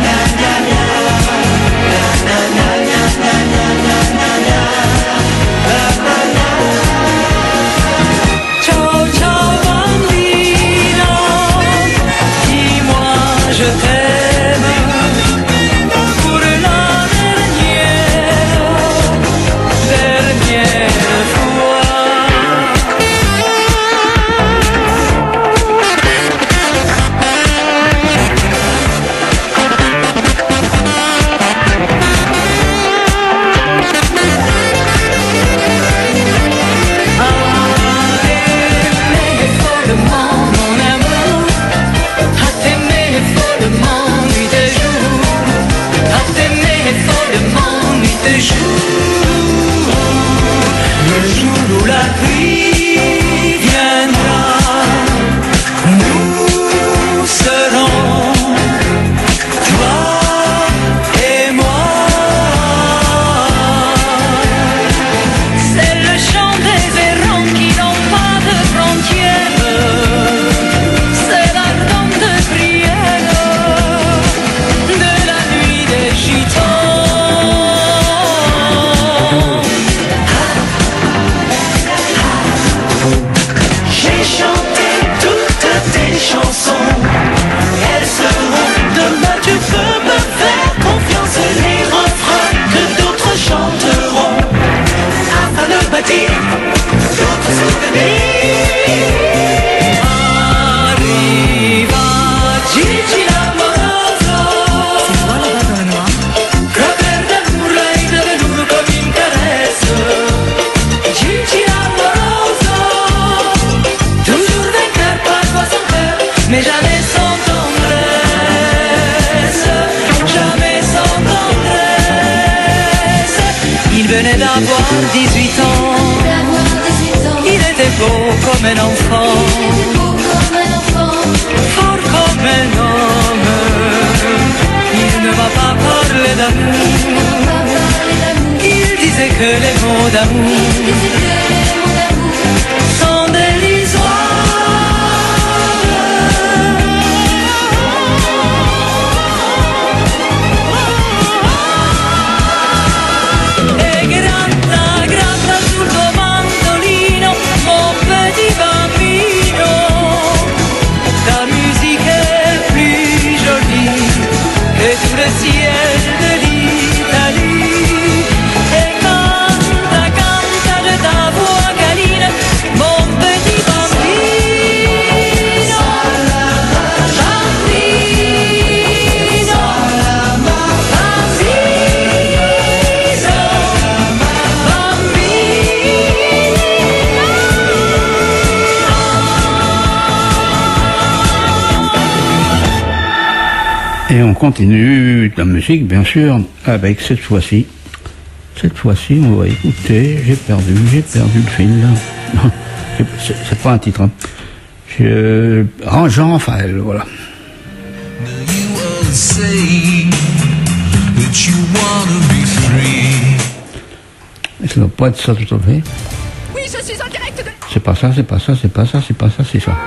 Ciao, ciao, bambino, dis-moi je t'aime. Le jour où la pluie viendra, nous serons, toi et moi. C'est le chant des errants qui n'ont pas de frontières, c'est l'ardent de prière de la nuit des gitans. Arriva Gigi l'amoroso, si vuole vado a noir, croquer d'amour lei è venuto come in caresse. Gigi l'amoroso, toujours vainqueur, parfois sans peur, mais jamais sans tendresse, jamais sans tendresse. Il venait d'avoir dix-huit ans, il était beau comme un enfant, fort comme un homme. Il ne m'a pas parlé d'amour, il disait que les mots d'amour sont dérisoires. E gratta, gratta sul tuo mandolino, mon petit bambino. Ta musique est plus jolie que tout le ciel de l'Italie. Et canta, canta de ta voix câline, mon petit bambino. Bambino, Et on continue la musique, bien sûr, avec cette fois-ci. Cette fois-ci, on va écouter. J'ai perdu, j'ai perdu le fil. Non, c'est c'est pas un titre. Hein. Je... Jean Raphaël, voilà. Et ça ne doit pas être ça tout à fait. Oui, je suis en direct de... C'est pas ça, c'est pas ça, c'est pas ça, c'est pas ça, c'est ça.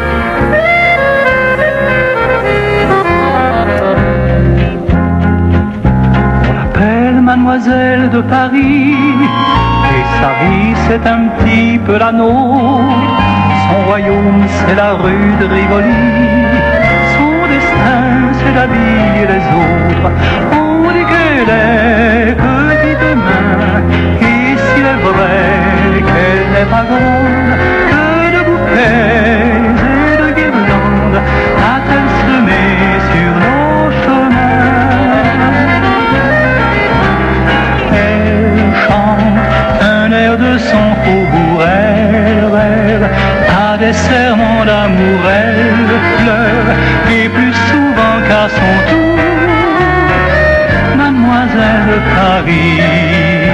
Mademoiselle de Paris, et sa vie c'est un petit peu la nôtre. Son royaume c'est la rue de Rivoli, son destin c'est la vie et les autres. On dit qu'elle est petite de main, et s'il est vrai qu'elle n'est pas grande, que de bouquets et de guirlandes a-t-elle semé sur nos chemins. De son faubourg, elle rêve à des serments d'amour, elle pleure, et plus souvent qu'à son tour, Mademoiselle de Paris.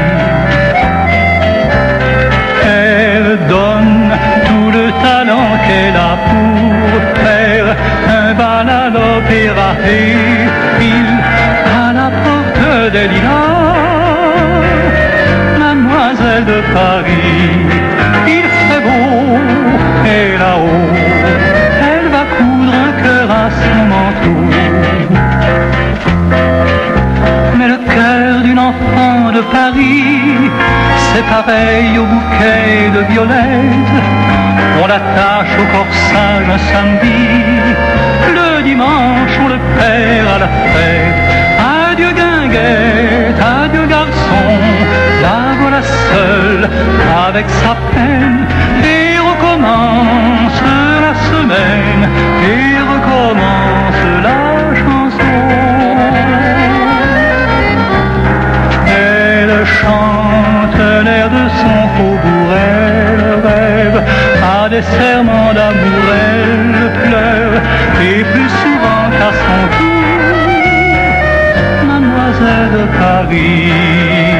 Elle donne tout le talent qu'elle a pour faire un bal à l'opéra, et il à la porte des lilas. Mademoiselle de Paris, il fait beau, et là-haut, elle va coudre un cœur à son manteau. Mais le cœur d'une enfant de Paris, c'est pareil au bouquet de violettes. On l'attache au corsage un samedi, le dimanche on le perd à la fête. Adieu guinguette, adieu garçon, la voilà seule avec sa peine, et recommence la semaine, et recommence la chanson. Elle chante l'air de son faubourg, elle rêve à des serments d'amour, elle pleure, et plus souvent qu'à son tour, Mademoiselle de Paris.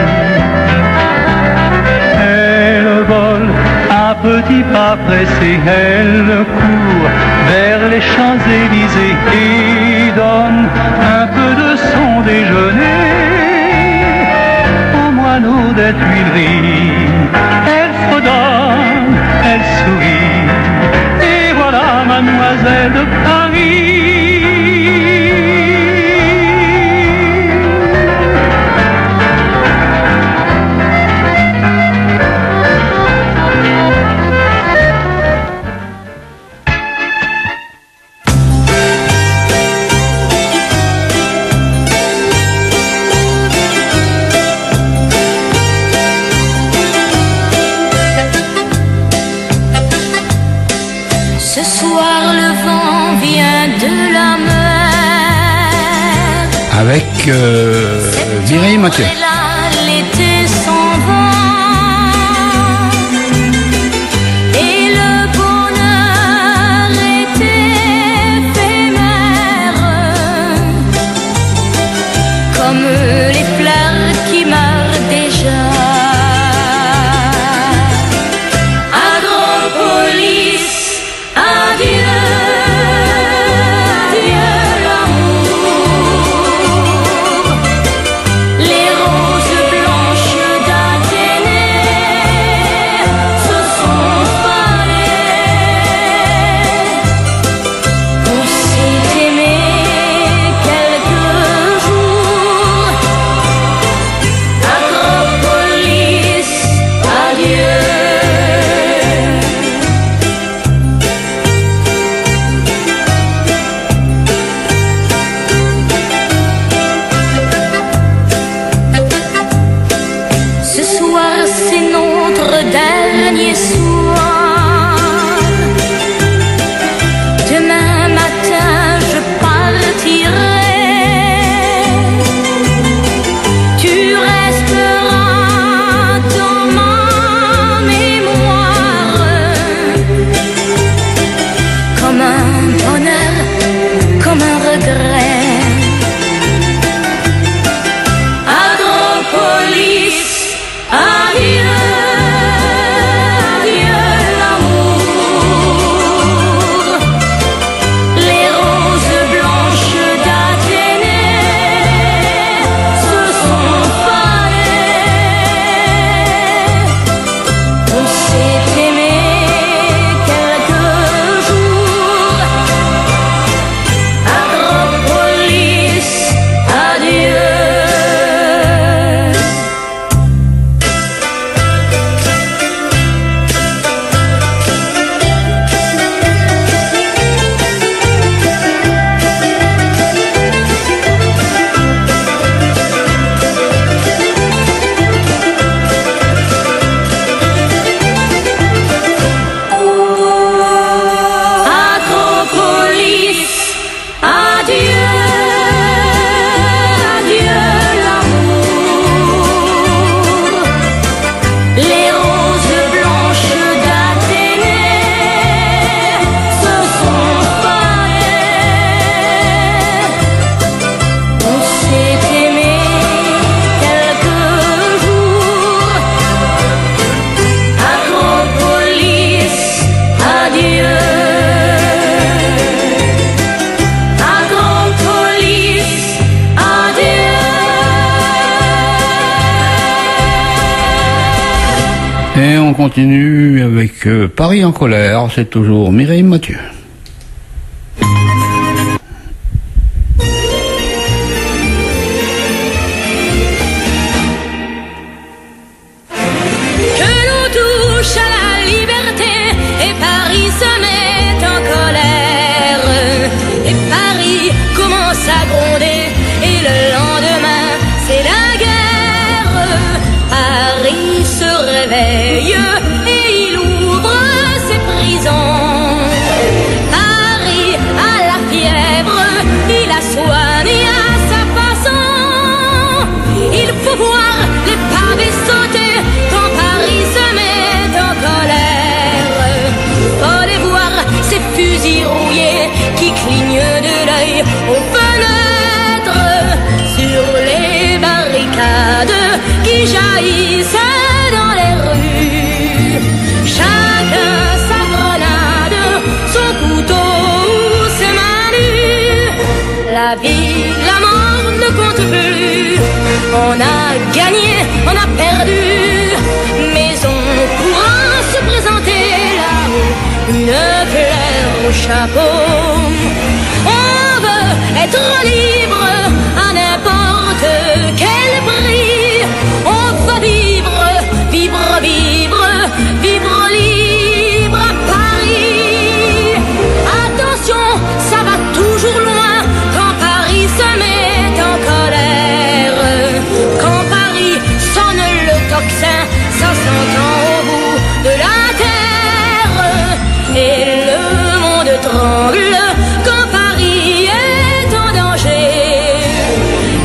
Elle vole à petits pas pressés, elle court vers les Champs-Élysées et donne un peu de son déjeuner aux moineaux des Tuileries. Elle fredonne, elle sourit, et voilà Mademoiselle de Paris. avec euh, Mireille Mathieu. L'été s'en va et le bonheur est éphémère, comme les fleurs qui meurent déjà. Agropolis, adieu, adieu l'amour. Les roses blanches d'Athénée se sont fanées. On s'est aimé quelques jours. Agropolis, adieu. Ce soir, c'est notre dernier soir. Demain matin, je partirai. Tu resteras dans ma mémoire comme un bonheur, comme un regret. Agropolis, adieu, adieu l'amour. Les roses blanches d'Athénée se sont fanées. On s'est aimé quelques jours. Agropolis, adieu. Agropolis, adieu, adieu l'amour. Les roses blanches d'Athénée se sont fanées. On s'est aimé quelques jours. Agropolis, adieu. Agropolis, adieu. Et on continue avec euh, Paris en colère, c'est toujours Mireille Mathieu. Que l'on touche à la liberté et Paris se met en colère. Et Paris commence à gronder et le lendemain c'est la guerre. Paris se réveille et il ouvre ses prisons. Paris a la fièvre, il la soigne à sa façon. Il faut voir les pavés sauter quand Paris se met en colère. Faut les voir ces fusils rouillés qui clignent de l'œil aux fenêtres, sur les barricades qui jaillissent dans les rues. Chacun sa grenade, son couteau ou ses mains nues. La vie, la mort ne compte plus. On a gagné, on a perdu, mais on pourra se présenter là-haut, une fleur au chapeau. On veut être libre à n'importe quel prix. On va vivre, vivre, vivre, vivre libre à Paris. Attention, ça va toujours loin quand Paris se met en colère. Quand Paris sonne le tocsin, ça s'entend au bout de la terre. Et le monde tremble quand Paris est en danger.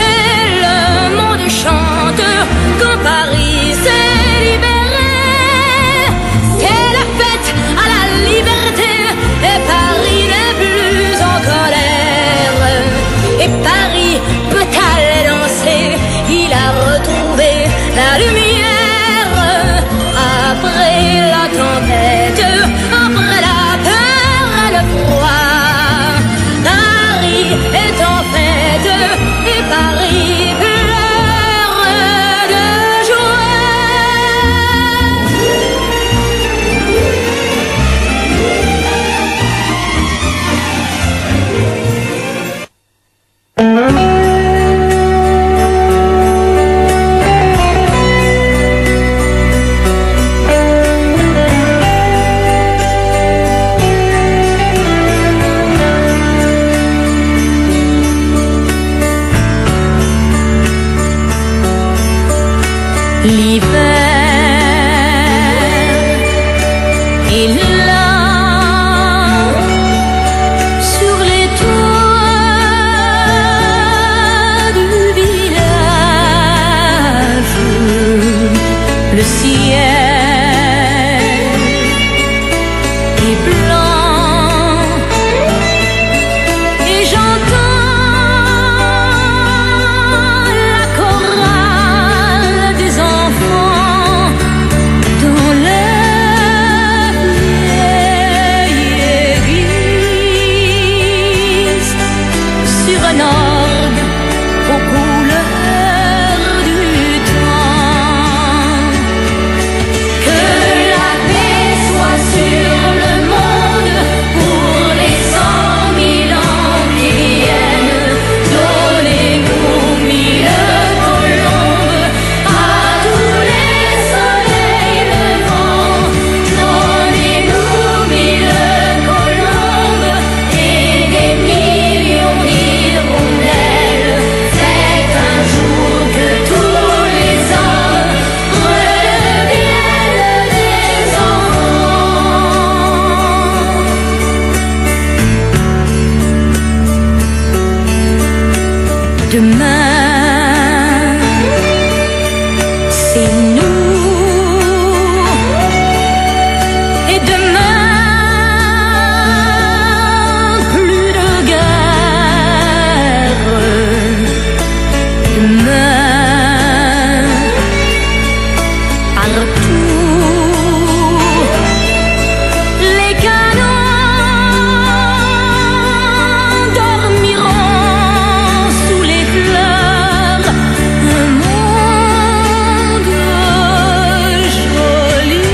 le ciel est blanc et j'entends la chorale des enfants dans la vieille église sur un orgue aux couleurs du temps. Que la paix soit sur le monde pour les cent mille ans qui viennent. Donnez-nous mille colombes à tous les soleils levants. Donnez-nous mille colombes et des millions d'hirondelles. C'est un jour que tous les hommes redeviennent des enfants. Demain, c'est nous. Et demain, plus de guerre. Demain, à retour, les canons dormiront sous les fleurs. Un monde joli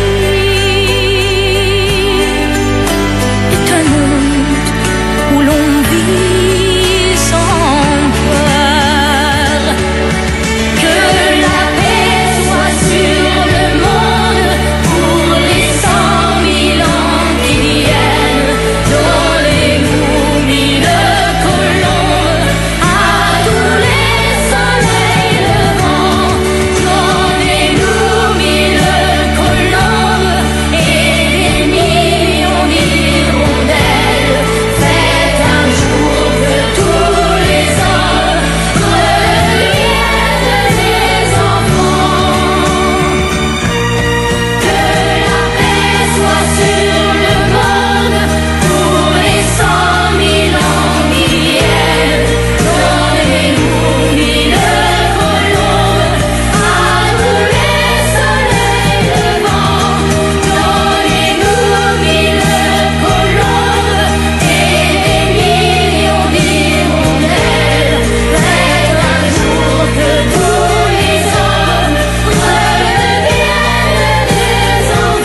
est un monde où l'on vit sans peur. Que la paix soit sur le monde pour les cent mille ans qui viennent. Donnez-nous mille colombes à tous les soleils levants. Donnez-nous mille colombes et des millions d'hirondelles. Faites un jour que tous les hommes redeviennent des enfants. Que la paix soit sur le monde pour les cent mille ans qui viennent. Donnez-nous mille colombes à tous les soleils levants. Donnez-nous mille colombes et des millions d'hirondelles. Faites un jour que tous les hommes redeviennent des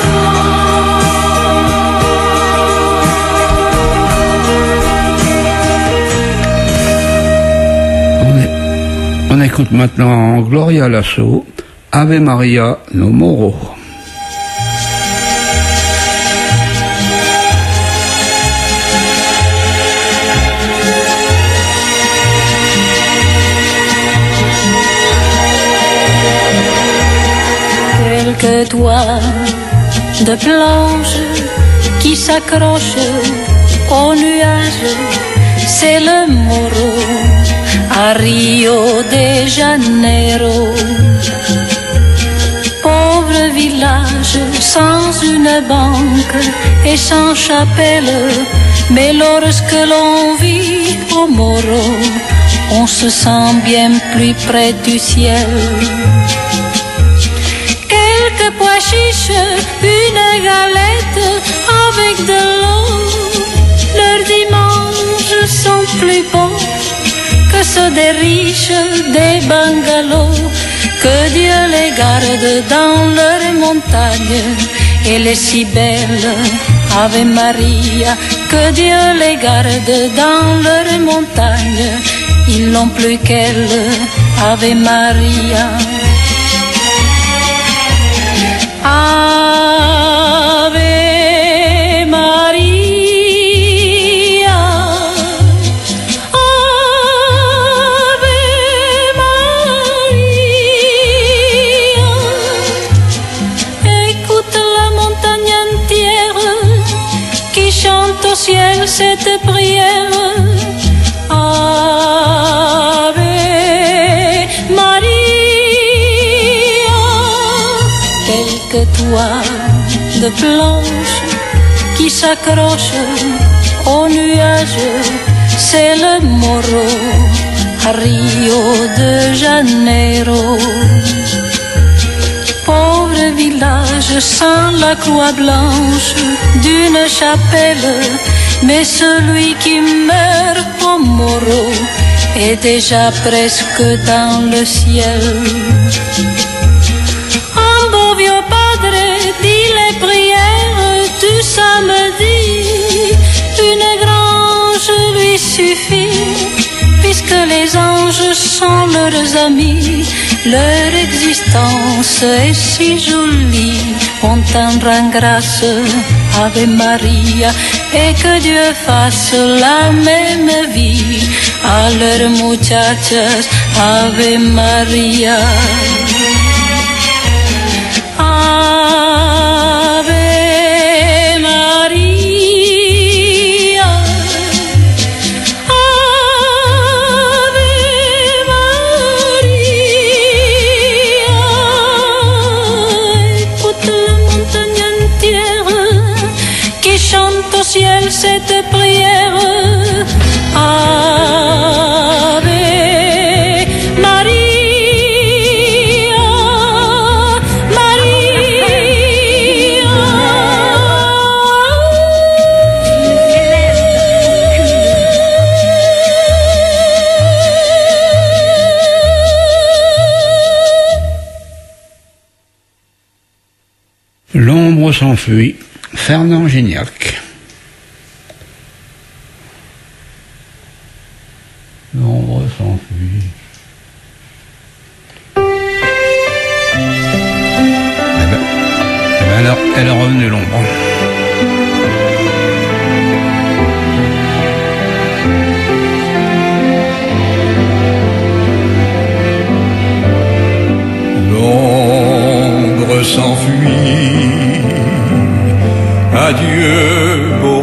On, est- on écoute maintenant Gloria Lasso, Ave Maria no Moro. Quelques doigts de planche qui s'accrochent aux nuages, c'est le Moro à Rio de Janeiro. Pauvre village sans une banque et sans chapelle, mais lorsque l'on vit au Moro, on se sent bien plus près du ciel. Quelques pois chiches, une galette avec de l'eau. Leurs dimanches sont plus beaux que ceux des riches des bungalows. Que Dieu les garde dans leurs montagnes et les si belles Ave Maria. Que Dieu les garde dans leurs montagnes, ils n'ont plus qu'elle Ave Maria. Ave Maria, Ave Maria. Écoute la montagne entière qui chante au ciel cette prière. Ave Maria. quelques toits de planches qui s'accrochent aux nuages. C'est le Moro à Rio de Janeiro. Pauvre village sans la croix blanche d'une chapelle, mais celui qui meurt au Moro est déjà presque dans le ciel. Un beau vieux padre dit les prières du samedi, une grange lui suffit, puisque les anges sont leurs amis. Leur existence est si jolie, on t'en rend grâce, Ave Maria, et que Dieu fasse la même vie à leurs muchachas, Ave Maria. Ciel cette prière, Ave Maria, Maria. L'ombre s'enfuit, Fernand Gignac. L'ombre s'enfuit. Eh ben, eh ben alors, elle est revenue l'ombre. L'ombre s'enfuit. Adieu beau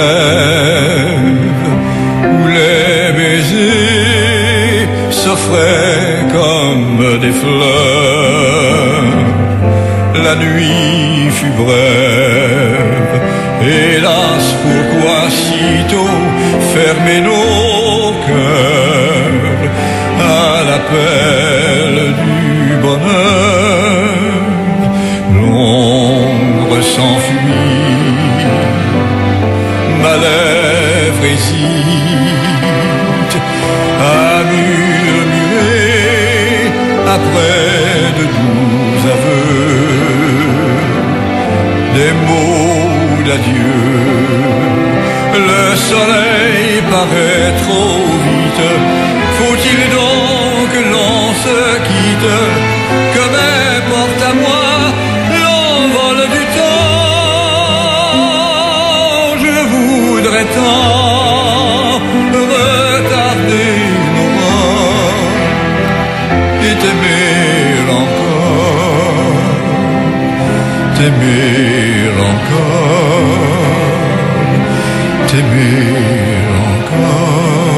rêve où les baisers s'offraient comme des fleurs. La nuit fut brève, hélas pourquoi sitôt fermer nos cœurs à l'appel du bonheur. L'ombre s'enfuit, ma lèvre hésite à murmurer après de doux aveux des mots d'adieu. Le soleil paraît trop vite, faut-il donc que l'on se quitte? Que m'importe à moi l'envol du temps? Je voudrais tant retarder nos morts et t'aimer encore, t'aimer encore, t'aimer encore.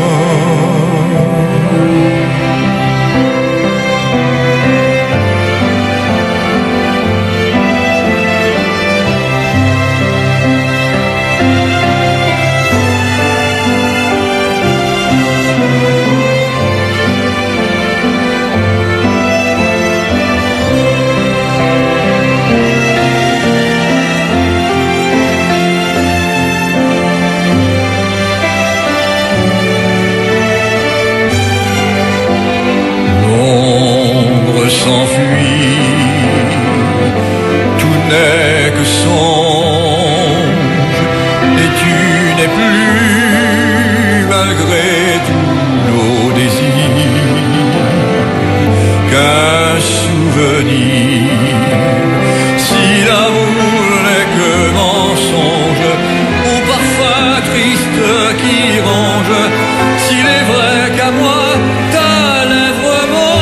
S'enfuit, tout n'est que songe, et tu n'es plus, malgré tous nos désirs, qu'un souvenir. Si l'amour n'est que mensonge, au parfum triste qui ronge, s'il est vrai qu'à moi ta lèvre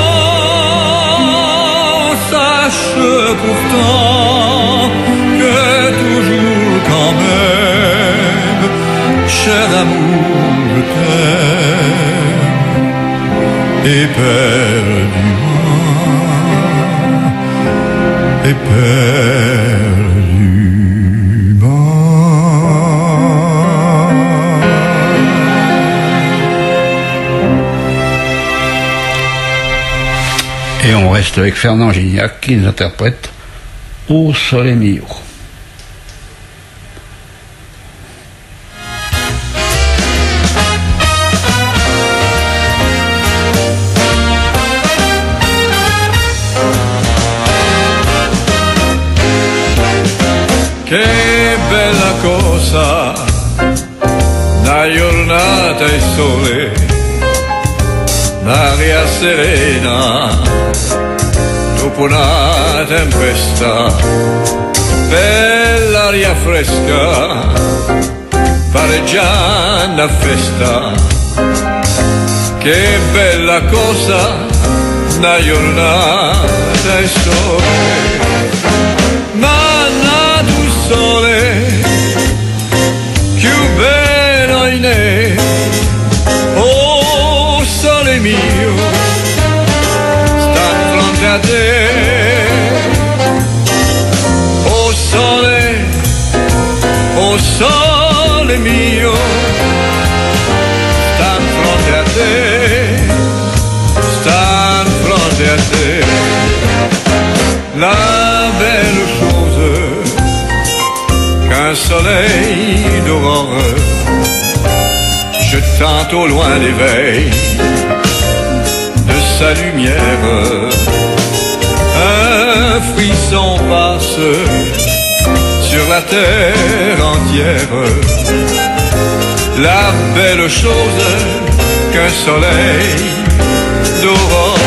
pourtant que toujours quand même, cher amour, je t'aime éperdument, Et on reste avec Fernand Gignac qui nous interprète Au Sole Mio. Che bella cosa, una giornata e sole, l'aria serena, dopo una tempesta, bell'aria fresca, pareggiando a festa. Che bella cosa, una giornata e sole, ma tu sole, più bello in me, oh sole mio, sta in fronte a te, oh sole, oh sole mio, sta in fronte a te, sta in fronte a te, la belle chose qu'un soleil d'aurore jetant au loin l'éveil de sa lumière. Un frisson passe sur la terre entière, la belle chose qu'un soleil d'aurore.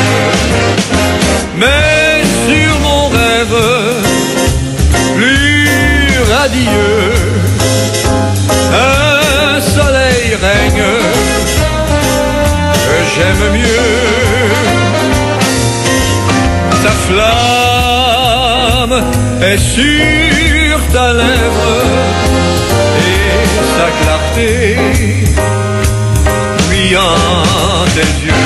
Mais sur mon rêve plus radieux, un soleil règne que j'aime mieux. Sa flamme est sur ta lèvre et sa clarté brillant tes yeux.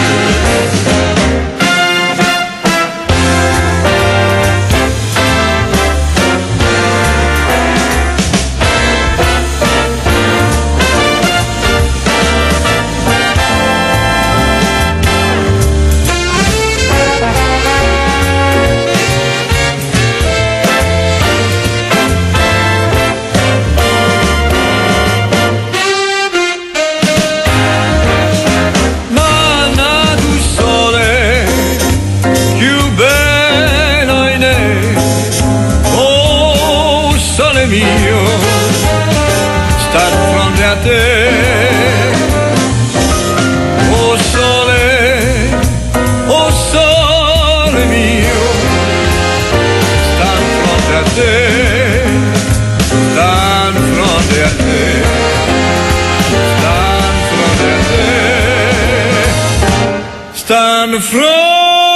Oh sole, oh sole mio, sta in fronte a te, sta in fronte a te, sta in fronte a te, sta in fronte a te.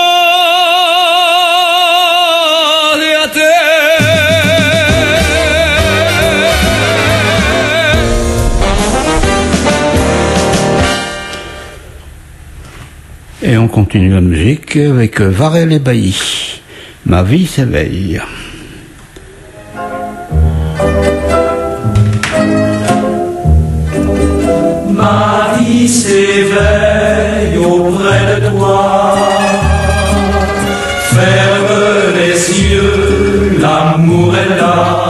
Et on continue la musique avec Varel et Bailly. Ma vie s'éveille. Ma vie s'éveille auprès de toi. Ferme les yeux, l'amour est là.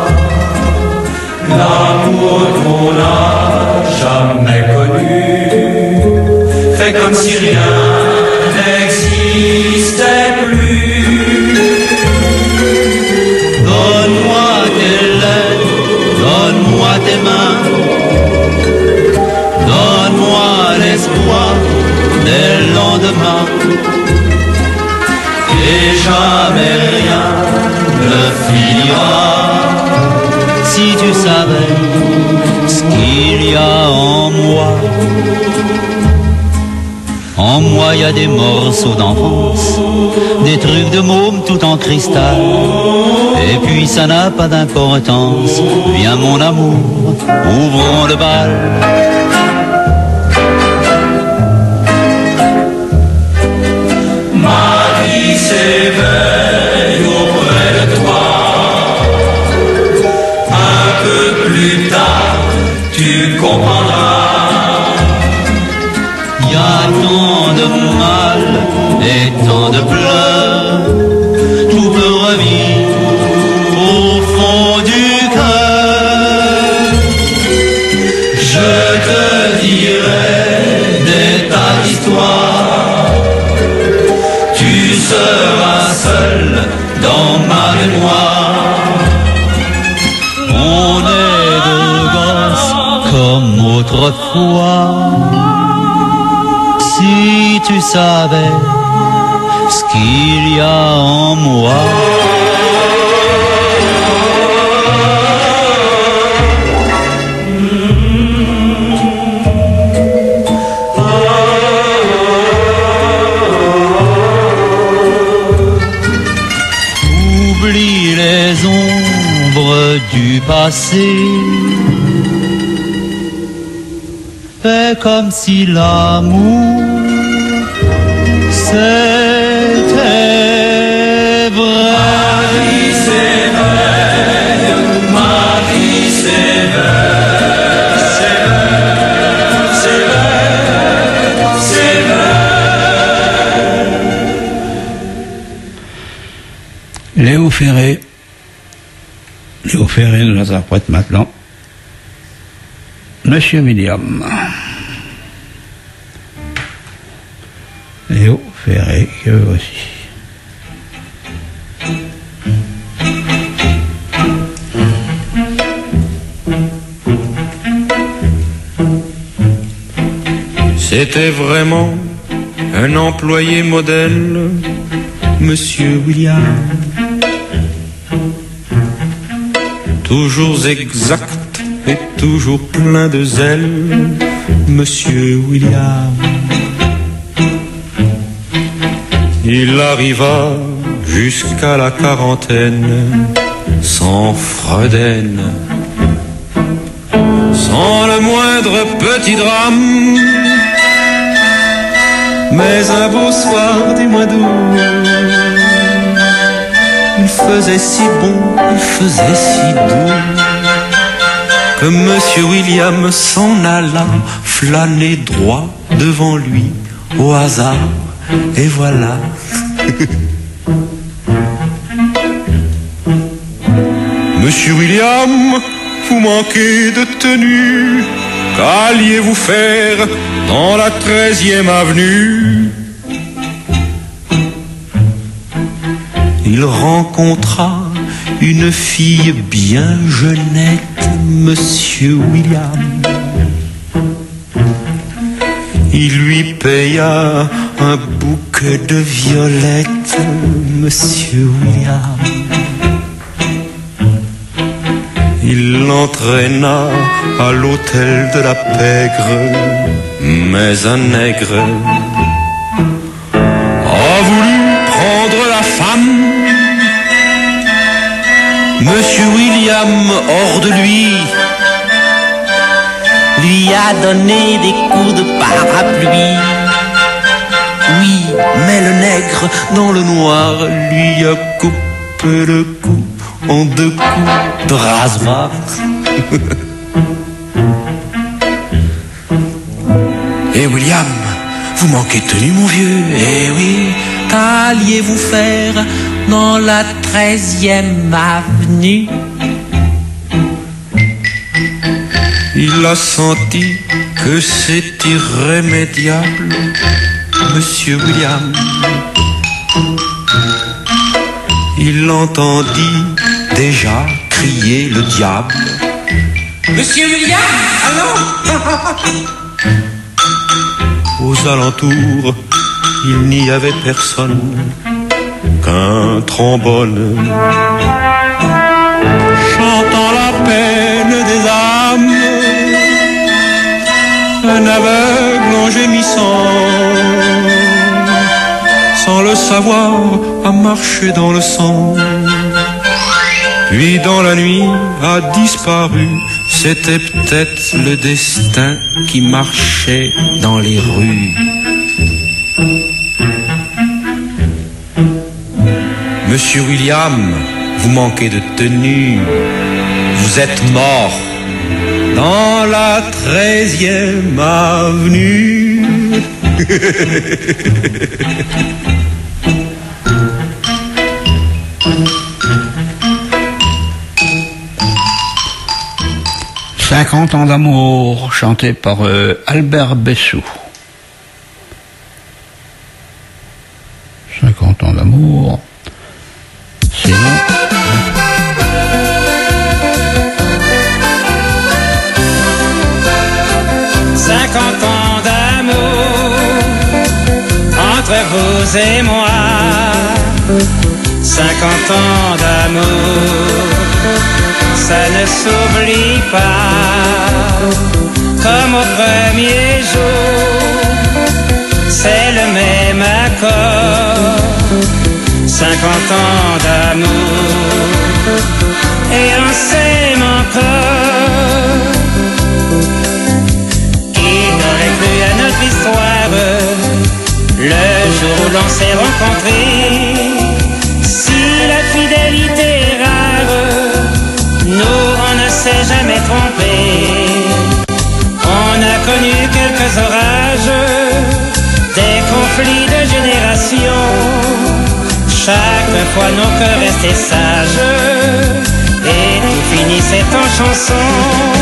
L'amour qu'on n'a jamais connu. Fais comme si rien n'existait plus. Donne-moi tes lèvres, donne-moi tes mains, donne-moi l'espoir des lendemains. Et jamais rien ne finira. Si tu savais ce qu'il y a en moi. En moi y a des morceaux d'enfance, des trucs de môme tout en cristal. Et puis ça n'a pas d'importance, viens mon amour, ouvrons le bal. Ma vie s'éveille auprès de autrefois. Si tu savais ce qu'il y a en moi. Oublie les ombres du passé. Fais comme si l'amour c'était vrai. Ma vie s'éveille, ma vie s'éveille, s'éveille, s'éveille, s'éveille. Léo Ferré. Léo Ferré nous interprète maintenant Monsieur William. Léo Ferré, que voici. C'était vraiment un employé modèle, Monsieur William. Toujours exact et toujours plein de zèle, Monsieur William. Il arriva jusqu'à la quarantaine sans Freuden, sans le moindre petit drame. Mais un beau soir du mois d'août, il faisait si bon, il faisait si doux, que Monsieur William s'en alla flâner droit devant lui au hasard. Et voilà. Monsieur William, vous manquez de tenue. Qu'alliez-vous faire dans la treizième avenue? Il rencontra une fille bien jeunette, Monsieur William. Il lui paya un bouquet de violettes, Monsieur William. Il l'entraîna à l'hôtel de la Pègre, mais un nègre a voulu prendre la femme. Monsieur William, hors de lui, lui a donné des coups de parapluie. Oui, mais le nègre dans le noir lui a coupé le cou en deux coups de rasoir. Eh William, vous manquez de tenue mon vieux. Eh oui, qu'alliez-vous faire dans la treizième avenue? Il a senti que c'est irrémédiable, Monsieur William. Il entendit déjà crier le diable. Monsieur William, allô? Aux alentours, il n'y avait personne qu'un trombone chantant la peine des âmes. Un aveugle en gémissant, sans le savoir, a marché dans le sang. Puis dans la nuit a disparu. C'était peut-être le destin qui marchait dans les rues. Monsieur William, vous manquez de tenue. Vous êtes mort dans la treizième avenue. cinquante ans d'amour, chanté par euh, Albert Bessou. cinquante ans d'amour, c'est long. vous et moi, cinquante ans d'amour, ça ne s'oublie pas, comme au premier jour, c'est le même accord, cinquante ans d'amour, et on s'aime encore. Qui n'aurait cru à notre histoire, le jour où l'on s'est rencontrés, si la fidélité est rare, nous on ne s'est jamais trompé. On a connu quelques orages, des conflits de génération, chaque fois nos cœurs restaient sages, et tout finissait en chanson.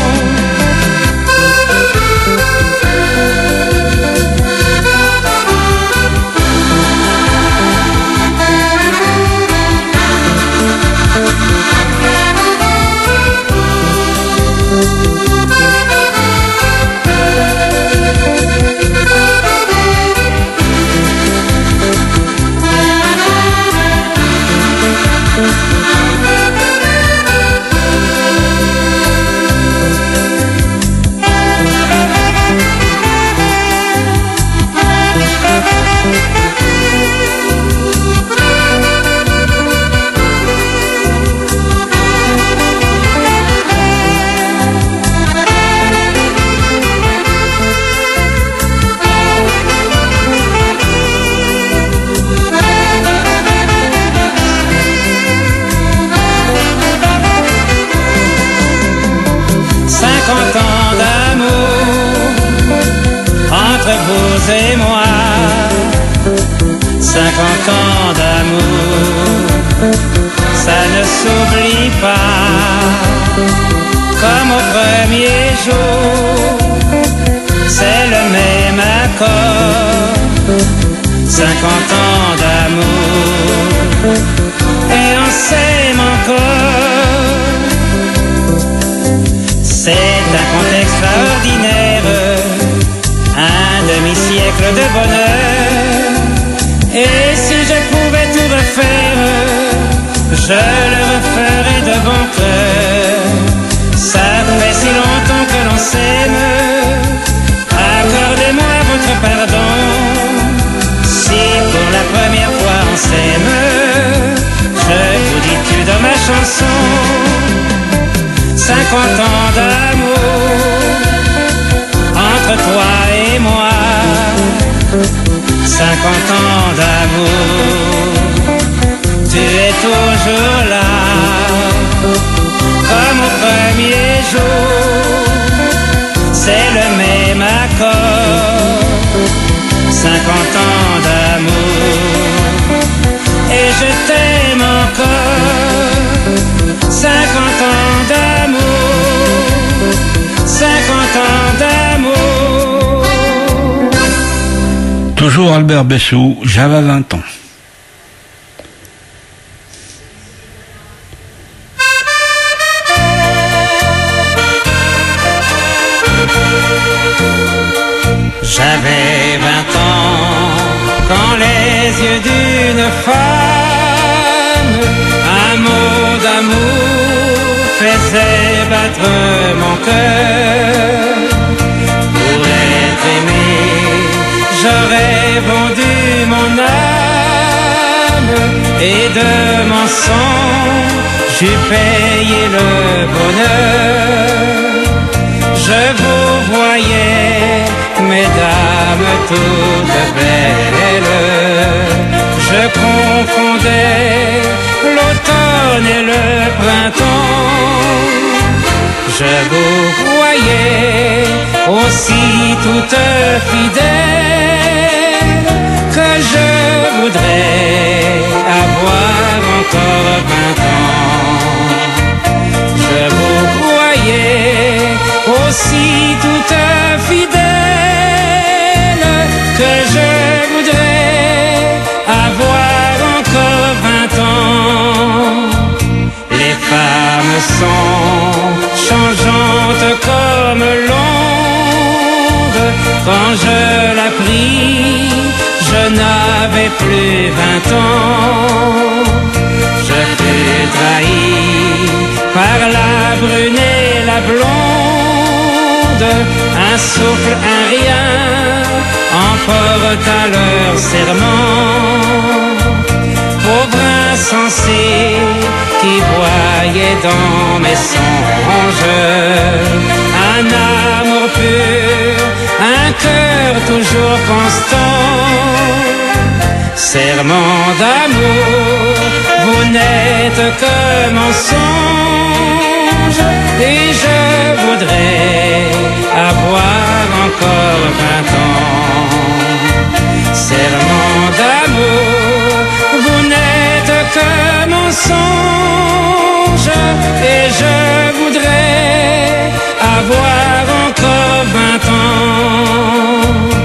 cinquante ans d'amour entre vous et moi, cinquante ans d'amour, ça ne s'oublie pas, comme au premier jour, c'est le même accord, cinquante ans d'amour, et on s'aime encore. C'est un conte extraordinaire, un demi-siècle de bonheur. Et si je pouvais tout refaire, je le referais de bon cœur. Ça fait si longtemps que l'on s'aime, accordez-moi votre pardon. Si pour la première fois on s'aime, je vous dis tu dans ma chanson. Cinquante ans d'amour entre toi et moi, cinquante ans d'amour, tu es toujours là, comme au premier jour, c'est le même accord, cinquante ans d'amour, et je t'aime encore, cinquante ans d'amour, cinquante ans d'amour. Toujours Albert Bessou, j'avais vingt ans. J'avais vingt ans quand les yeux d'une femme, un mot d'amour faisait battre mon cœur. Pour être aimé, j'aurais vendu mon âme, et de mon sang j'eus payé le bonheur. Je vous voyais, mesdames toutes belles, je confondais l'automne et le printemps. Je vous croyais aussi toute fidèle, que je voudrais avoir encore vingt ans. Je vous croyais aussi toute fidèle, que je voudrais avoir encore vingt ans. Les femmes sont changeantes comme l'onde, quand je la prie, je n'avais plus vingt ans. Je fus trahi par la brune et la blonde. Un souffle, un rien emporte à leur serment. Pauvre insensé qui voyait dans mes songes un amour pur, un cœur toujours constant. Serment d'amour, vous n'êtes que mensonge, et je voudrais avoir encore vingt ans. Serment d'amour, vous n'êtes que mensonge, et je voudrais avoir encore vingt ans.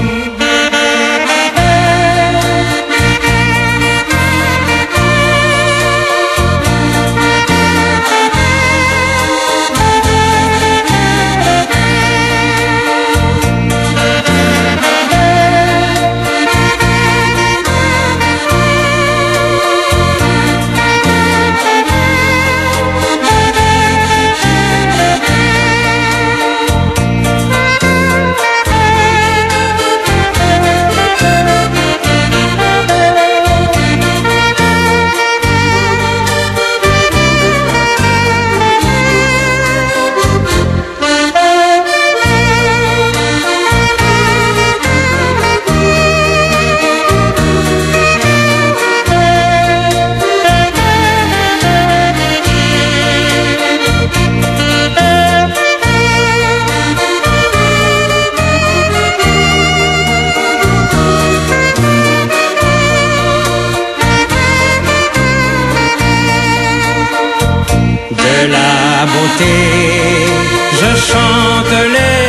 Je chante les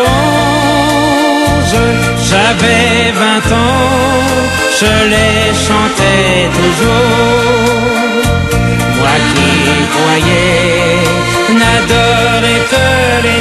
louanges. J'avais vingt ans, je les chantais toujours. Moi qui croyais n'adorer que les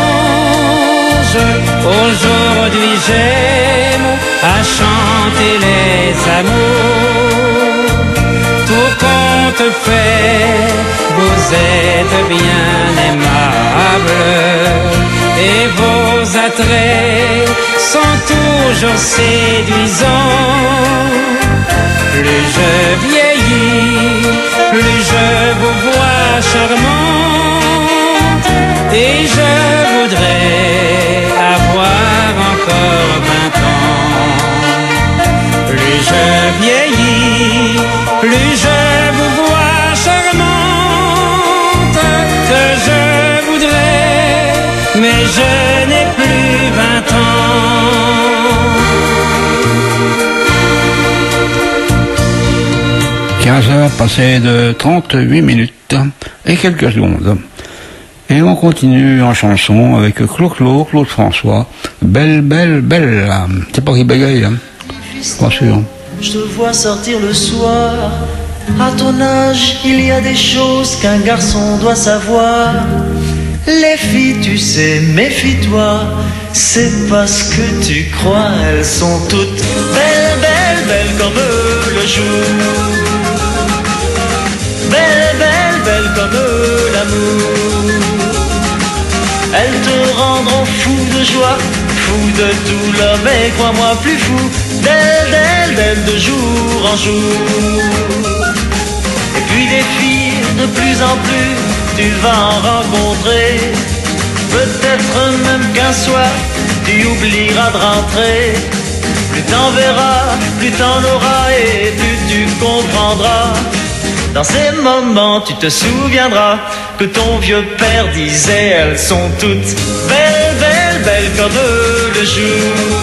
anges, aujourd'hui j'aime à chanter les amours. Tout compte fait, vous êtes bien aimable, et vos attraits sont toujours séduisants. Plus je vieillis, plus je vous vois charmante, et je voudrais avoir encore vingt ans. Plus je vieillis, plus je vous vois charmante, que je voudrais, mais je n'ai plus vingt ans. quinze heures passées de trente-huit minutes et quelques secondes. Et on continue en chanson avec Claude Claude, Claude François. Belle, belle, belle. C'est pas qui bégaye, hein. Pas sûr. Je te vois sortir le soir. À ton âge, il y a des choses qu'un garçon doit savoir. Les filles, tu sais, méfie-toi. C'est pas ce que tu crois. Elles sont toutes belles, belles, belles comme le jour. Belles, belles, belles comme l'amour. Elles te rendront fou de joie, fou de douleur, mais crois-moi plus fou. D'elles, d'elles, d'elles de jour en jour. Et puis des filles de plus en plus, tu vas en rencontrer. Peut-être même qu'un soir, tu oublieras de rentrer. Plus t'en verras, plus t'en auras, et plus tu comprendras. Dans ces moments, tu te souviendras que ton vieux père disait, elles sont toutes belles, belles, belles comme le jour.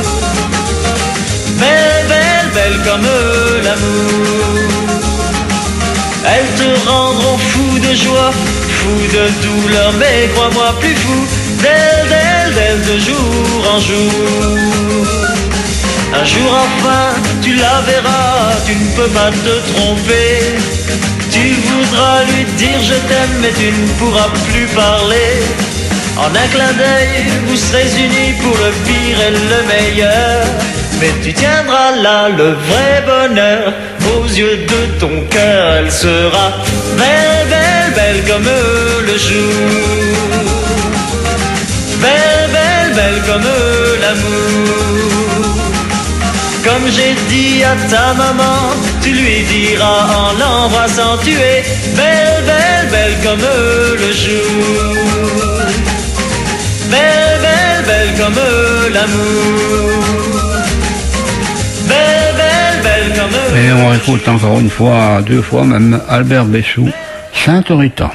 Belles, belles, belles comme l'amour. Elles te rendront fou de joie, fou de douleur, mais crois-moi plus fou. D'elles, d'elles, d'elles de jour en jour. Un jour enfin, tu la verras, tu ne peux pas te tromper. Tu voudras lui dire je t'aime, mais tu ne pourras plus parler. En un clin d'œil, vous serez unis pour le pire et le meilleur. mais tu tiendras là le vrai bonheur. Aux yeux de ton cœur, elle sera belle, belle, belle comme le jour. Belle, belle, belle comme l'amour. Comme j'ai dit à ta maman, tu lui diras en l'embrassant, tu es belle, belle, belle comme le jour. Belle, belle, belle comme l'amour. Belle, belle, belle comme... Et on écoute encore une fois, deux fois même, Albert Bessou, Sainte Rita.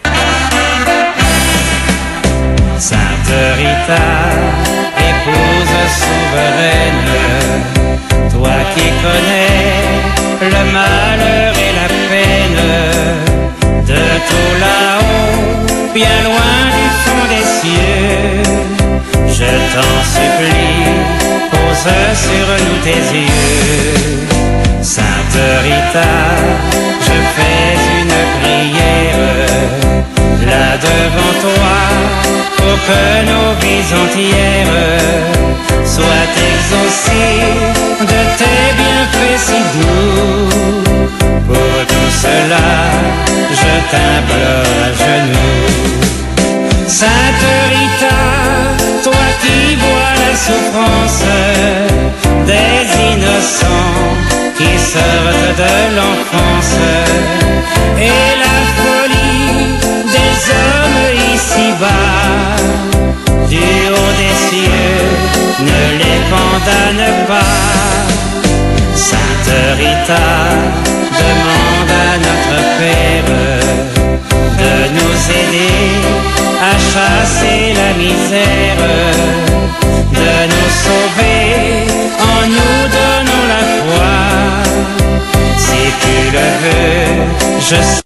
Sainte Rita, épouse souveraine, toi qui connais le malheur et la peine, de tout là-haut, bien loin du fond des cieux, je t'en supplie, pose sur nous tes yeux. Sainte Rita, je fais une prière, là devant toi, pour que nos vies entières soient exaucées de tes bienfaits si doux. Pour tout cela, je t'implore à genoux. Sainte Rita, toi qui vois la souffrance des innocents qui sortent de l'enfance et la folie des hommes ici-bas, du haut des cieux, ne les condamne pas. Sainte Rita, demande à notre Père de nous aider à chasser la misère, de nous sauver en nous donnant la foi. Si tu le veux, je sais.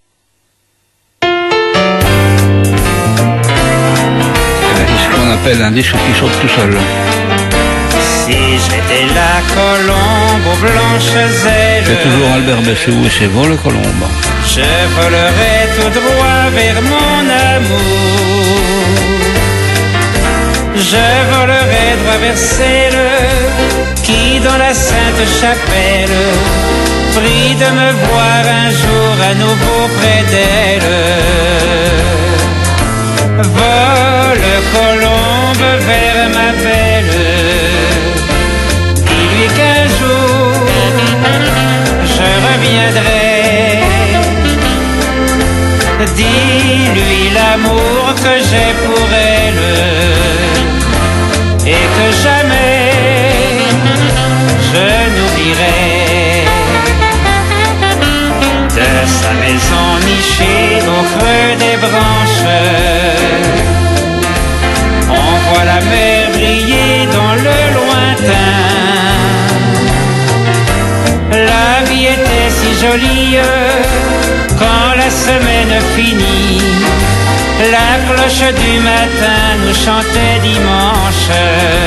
Appelle un disque qui saute tout seul. Si j'étais la colombe aux blanches ailes, c'est toujours Albert Bessou et ses vols colombes. Je volerais tout droit vers mon amour. Je volerais droit vers celle qui dans la sainte chapelle prie de me voir un jour à nouveau près d'elle. Vole colombe vers ma belle, dis-lui qu'un jour je reviendrai. Dis-lui l'amour que j'ai pour elle et que jamais je n'oublierai. De sa maison nichée au creux des branches, on voit la mer briller dans le lointain. La vie était si jolie quand la semaine finit. La cloche du matin nous chantait dimanche.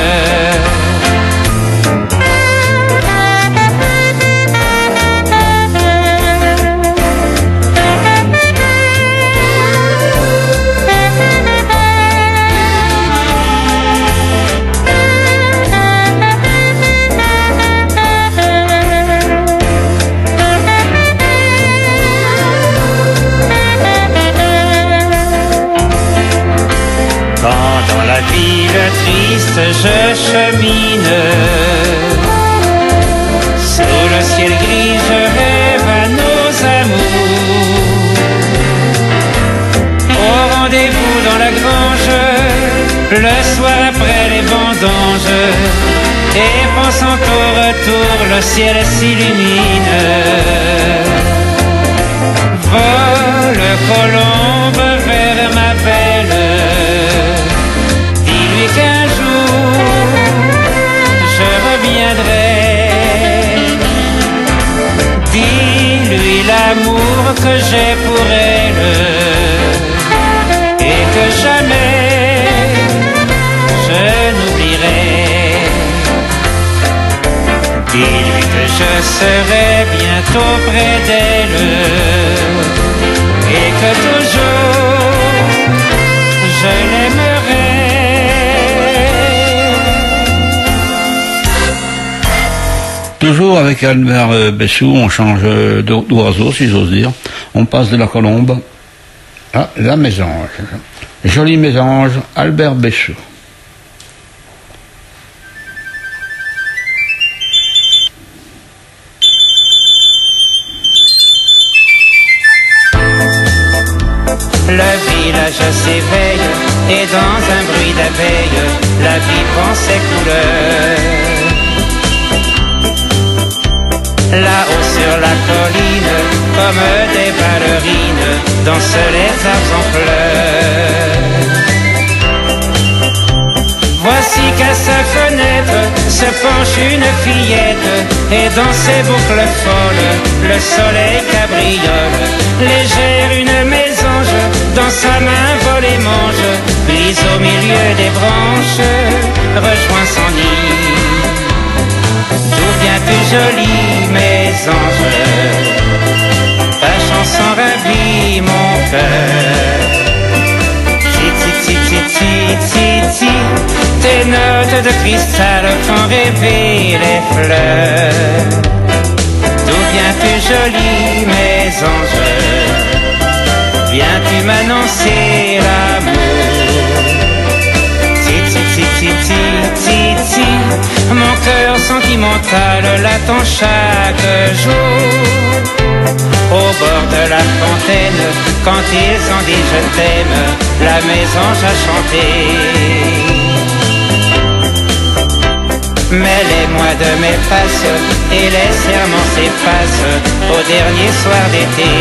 Triste, je chemine sous le ciel gris, je rêve à nos amours. Au rendez-vous dans la grange, le soir après les vendanges, et pensant au retour, le ciel s'illumine. Vole colombe vers ma belle, qu'un jour je reviendrai. Dis-lui l'amour que j'ai pour elle et que jamais je n'oublierai. Dis-lui que je serai bientôt près d'elle et que toujours je l'aimerai. toujours avec Albert Bessou, on change d'oiseau, si j'ose dire. On passe de la colombe à la mésange. Jolie mésange, Albert Bessou. Le village s'éveille et dans un bruit d'abeilles, la vie prend ses couleurs. Là-haut sur la colline, comme des ballerines, dansent les arbres en fleurs. Voici qu'à sa fenêtre se penche une fillette, et dans ses boucles folles, le soleil cabriole. Légère une mésange, dans sa main vole et mange, puis au milieu des branches, rejoint son nid. D'où viens-tu jolie mésange? Ta chanson ravit mon cœur. Ti-ti-ti-ti-ti-ti, tes notes de cristal font rêver les fleurs. D'où viens-tu jolie mésange? Viens-tu m'annoncer l'amour? Ti-ti-ti-ti-ti-ti, mon cœur sentimental l'attend chaque jour. Au bord de la fontaine, quand ils ont dit je t'aime, la mésange a chanté. Mais les mois de mai passent et les serments s'effacent au dernier soir d'été.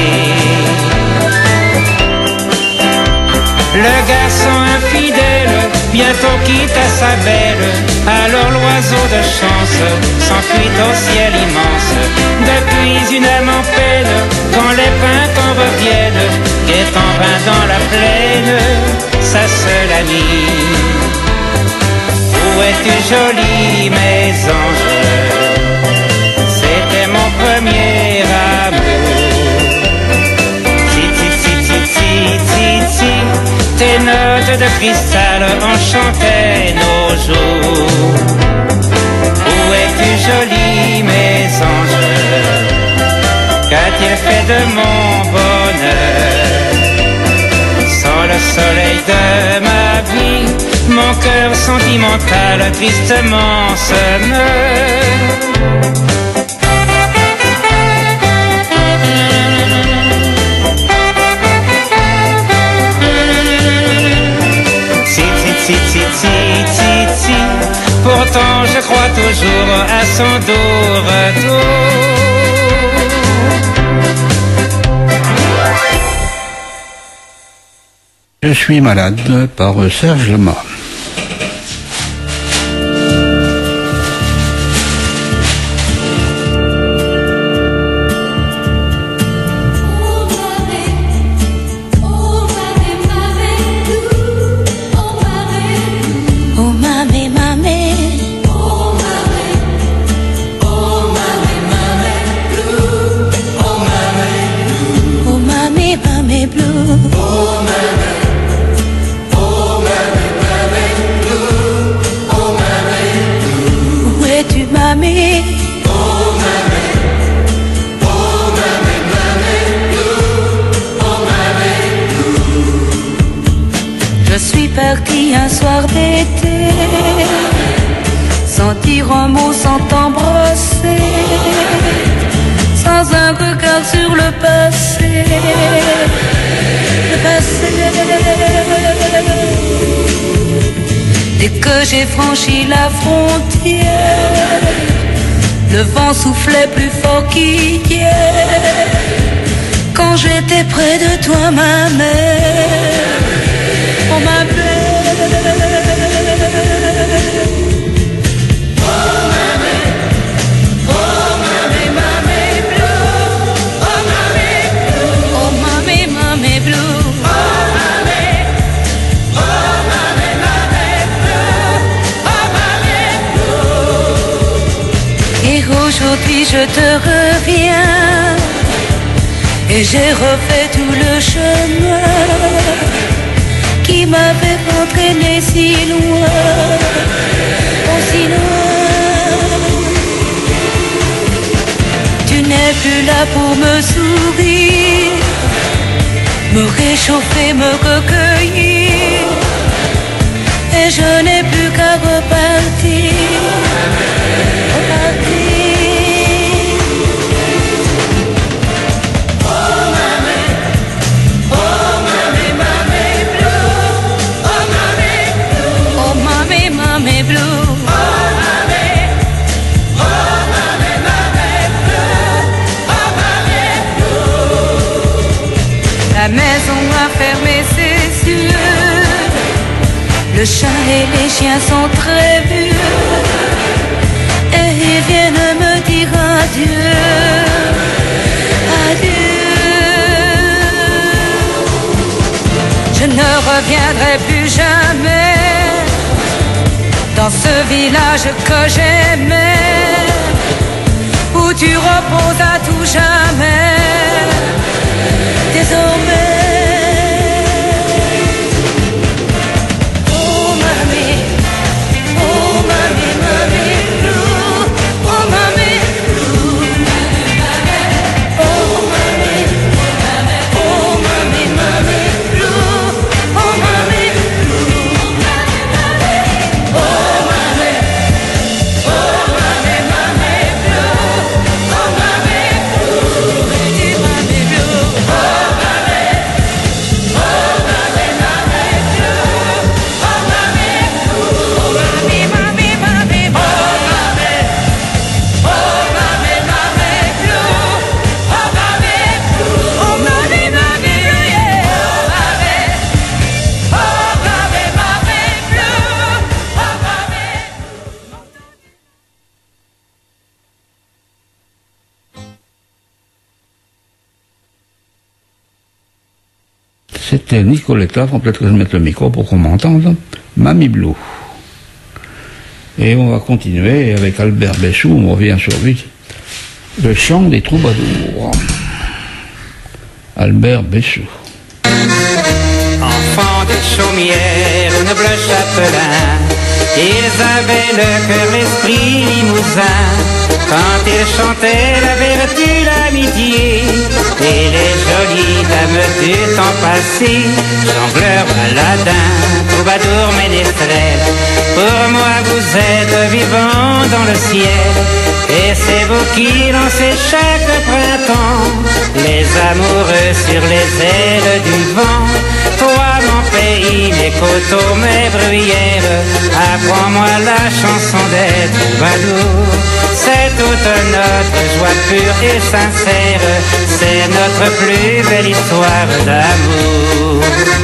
Le garçon infidèle bientôt quitte sa belle, alors l'oiseau de chance s'enfuit au ciel immense. Depuis une âme en peine, quand les printemps reviennent, guette en vain dans la plaine sa seule amie. Où es-tu jolie mésange? C'était mon premier amour. Ti-ti-ti-ti-ti-ti, tes notes de cristal enchantaient nos jours. Où es-tu jolie mésange? Qu'a-t-il fait de mon bonheur? Sans le soleil de ma vie, mon cœur sentimental tristement se meurt. Si-si-si-si-si-si, pourtant je crois toujours à son doux retour. Je suis malade par Serge Lama. Parti un soir d'été, sans dire un mot, sans t'embrasser, sans un regard sur le passé, le passé. Dès que j'ai franchi la frontière, le vent soufflait plus fort qu'hier. Quand j'étais près de toi, ma mère, oh ma mère. Aujourd'hui je te reviens et j'ai refait tout le chemin qui m'avait entraîné si loin, oh si loin. plus là pour me sourire, me réchauffer, me recueillir, et je n'ai plus qu'à repartir, repartir. La maison a fermé ses yeux, le chat et les chiens sont très vieux, et ils viennent me dire adieu, adieu. Je ne reviendrai plus jamais dans ce village que j'aimais, où tu reposes à tout jamais. Désormais, oh mamie, oh mamie, mamie blue, oh mamie blue, oh mamie, oh mamie, mamie blue, oh mamie blue, oh mamie, oh mamie, mamie blue, oh mamie blue, mamie blue. C'était Nicoletta, faut peut-être que je mette le micro pour qu'on m'entende, Mamie Blue. Et on va continuer avec Albert Bessou, on revient sur lui, le chant des troubadours. Albert Bessou. Enfants des chaumières, noble chapelain, ils avaient le cœur, l'esprit limousin, quand ils chantaient la vertu, l'amitié, et les jolies dames du temps passé, jongleurs, baladins, troubadours, ménestrels, pour moi vous êtes vivants dans le ciel, et c'est vous qui lancez chaque printemps, les amoureux sur les ailes du vent. Toi mon pays, mes coteaux, mes bruyères, apprends-moi la chanson des troubadours. C'est toute notre joie pure et sincère, c'est notre plus belle histoire d'amour.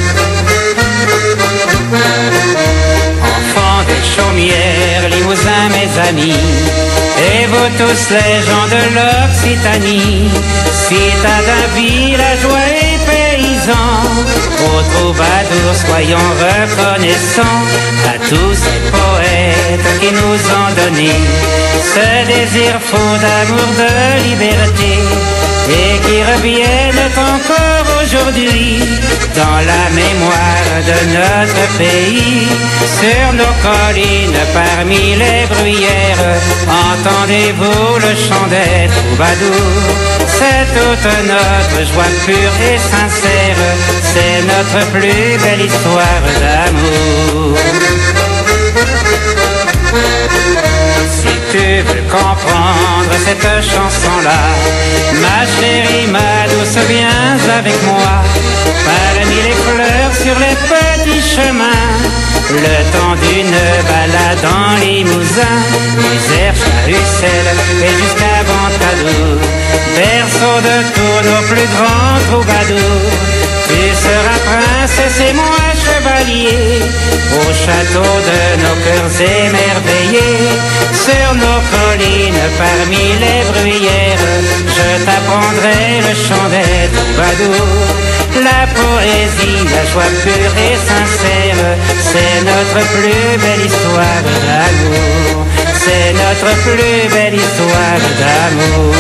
Enfants des chaumières, Limousin mes amis, et vous tous les gens de l'Occitanie, citadins, villageois et paysans, aux troubadours soyons reconnaissants, à tous ces poètes qui nous ont donné ce désir fou d'amour, de liberté, et qui reviennent encore aujourd'hui dans la mémoire de notre pays. Sur nos collines, parmi les bruyères, entendez-vous le chant des troubadours? C'est toute notre joie pure et sincère, c'est notre plus belle histoire d'amour. Si tu veux comprendre cette chanson-là, ma chérie, ma douce, viens avec moi. Parmi les fleurs sur les petits chemins, le temps d'une balade en Limousin, Isère, Charussel et jusqu'à Ventadour, berceau de tous nos plus grands troubadours. Tu seras princesse et moi chevalier, au château de nos cœurs émerveillés. Sur nos collines, parmi les bruyères, je t'apprendrai le chant des troubadours. La poésie, la joie pure et sincère, c'est notre plus belle histoire d'amour. C'est notre plus belle histoire d'amour.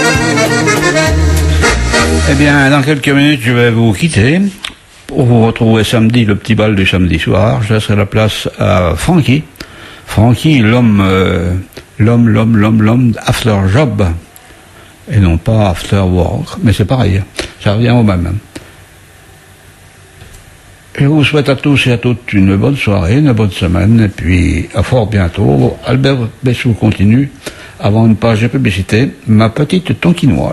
Eh bien, dans quelques minutes, je vais vous quitter pour vous retrouver samedi, le petit bal du samedi soir. Je laisserai la place à Frankie. Frankie, l'homme, euh, l'homme, l'homme, l'homme, l'homme, after job. et non pas after work. Mais c'est pareil, ça revient au même. Je vous souhaite à tous et à toutes une bonne soirée, une bonne semaine, et puis à fort bientôt. Albert Bessou continue, avant une page de publicité, ma petite tonkinoise.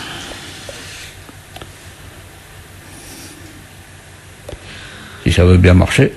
Si ça veut bien marcher.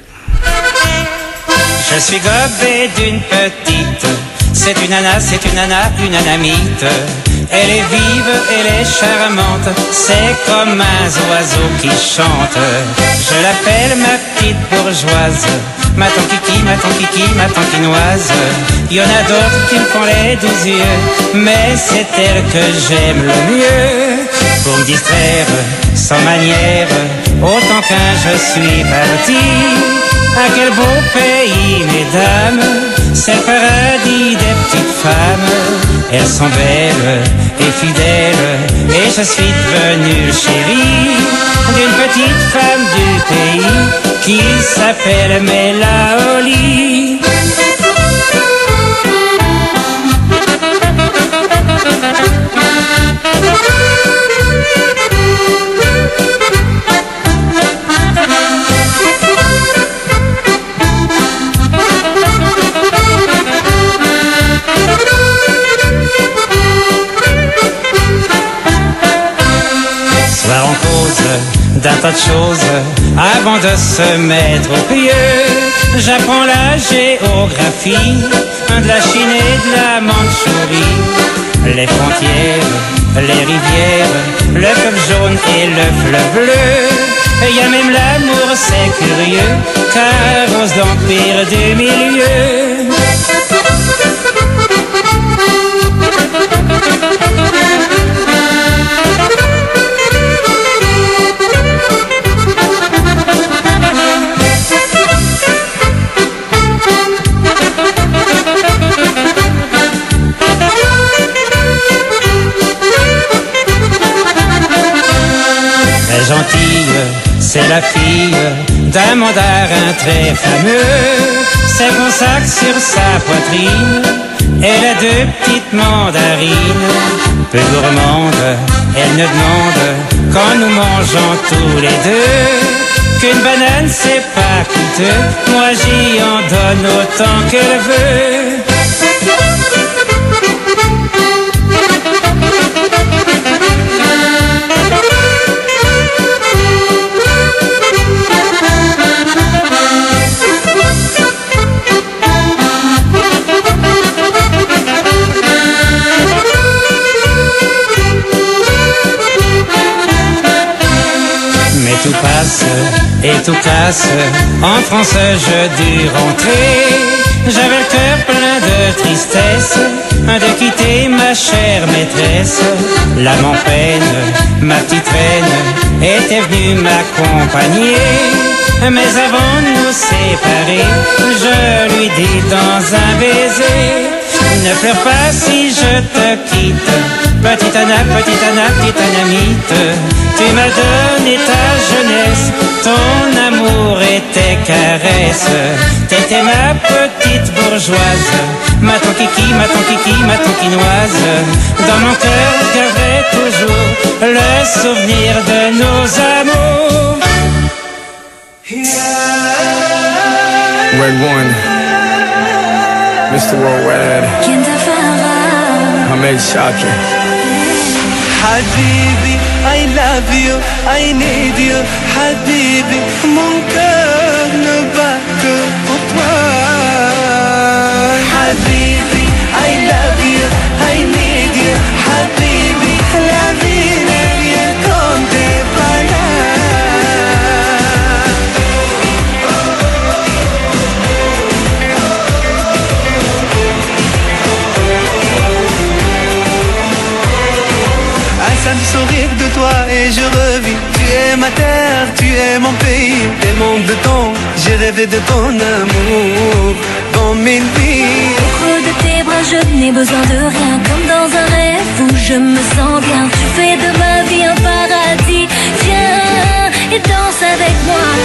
Je suis gobé d'une petite, c'est une nana, c'est une nana, une nanamite. Elle est vive, elle est charmante, c'est comme un oiseau qui chante. Je l'appelle ma petite bourgeoise, ma tonkiki, ma tonkiki, ma tonkinoise. Il y en a d'autres qui me font les douze yeux, mais c'est elle que j'aime le mieux. Pour me distraire, sans manière, autant qu'un je suis parti. Ah quel beau pays, mesdames, c'est le paradis des petites femmes. Elles sont belles et fidèles, et je suis devenu le chéri d'une petite femme du pays qui s'appelle Mélaoli. Soir en cause d'un tas de choses, avant de se mettre au pied, j'apprends la géographie de la Chine et de la Mandchourie, les frontières, les rivières, le fleuve jaune et le fleuve bleu. Et y a même l'amour, c'est curieux, car ose l'empire du milieu. Gentille, c'est la fille d'un mandarin très fameux. C'est pour ça que sur sa poitrine, elle a deux petites mandarines. Peu gourmande, elle ne demande qu'en nous mangeant tous les deux. Qu'une banane c'est pas coûteux, moi j'y en donne autant qu'elle veut. Mais tout passe et tout casse, en France je dus rentrer. J'avais le cœur plein de tristesse de quitter ma chère maîtresse. L'âme en peine, ma petite reine, était venue m'accompagner. Mais avant de nous séparer, je lui dis dans un baiser: ne pleure pas si je te quitte, petite Anna, petite Anna, petite Anamite. Tu m'as donné ta jeunesse, ton amour et tes caresses. T'étais ma petite bourgeoise, ma tonkiki, ma tonkiki, ma tonkinoise. Dans mon cœur, je garderai toujours le souvenir de nos amours. Red One, Mister Worldwide, Ahmed Shaki. Habibi, I love you, I need you, Habibi, mon cœur ne bat que pour toi. Habibi, I love you, I need you, Habibi, la vie n'est rien comme tes paroles. Un simple sourire de toi et je revis. Tu es ma terre, tu es mon pays. Des mondes de temps, j'ai rêvé de ton amour dans mes nuits. Au creux de tes bras, je n'ai besoin de rien. Comme dans un rêve où je me sens bien. Tu fais de ma vie un paradis. Viens et danse avec moi.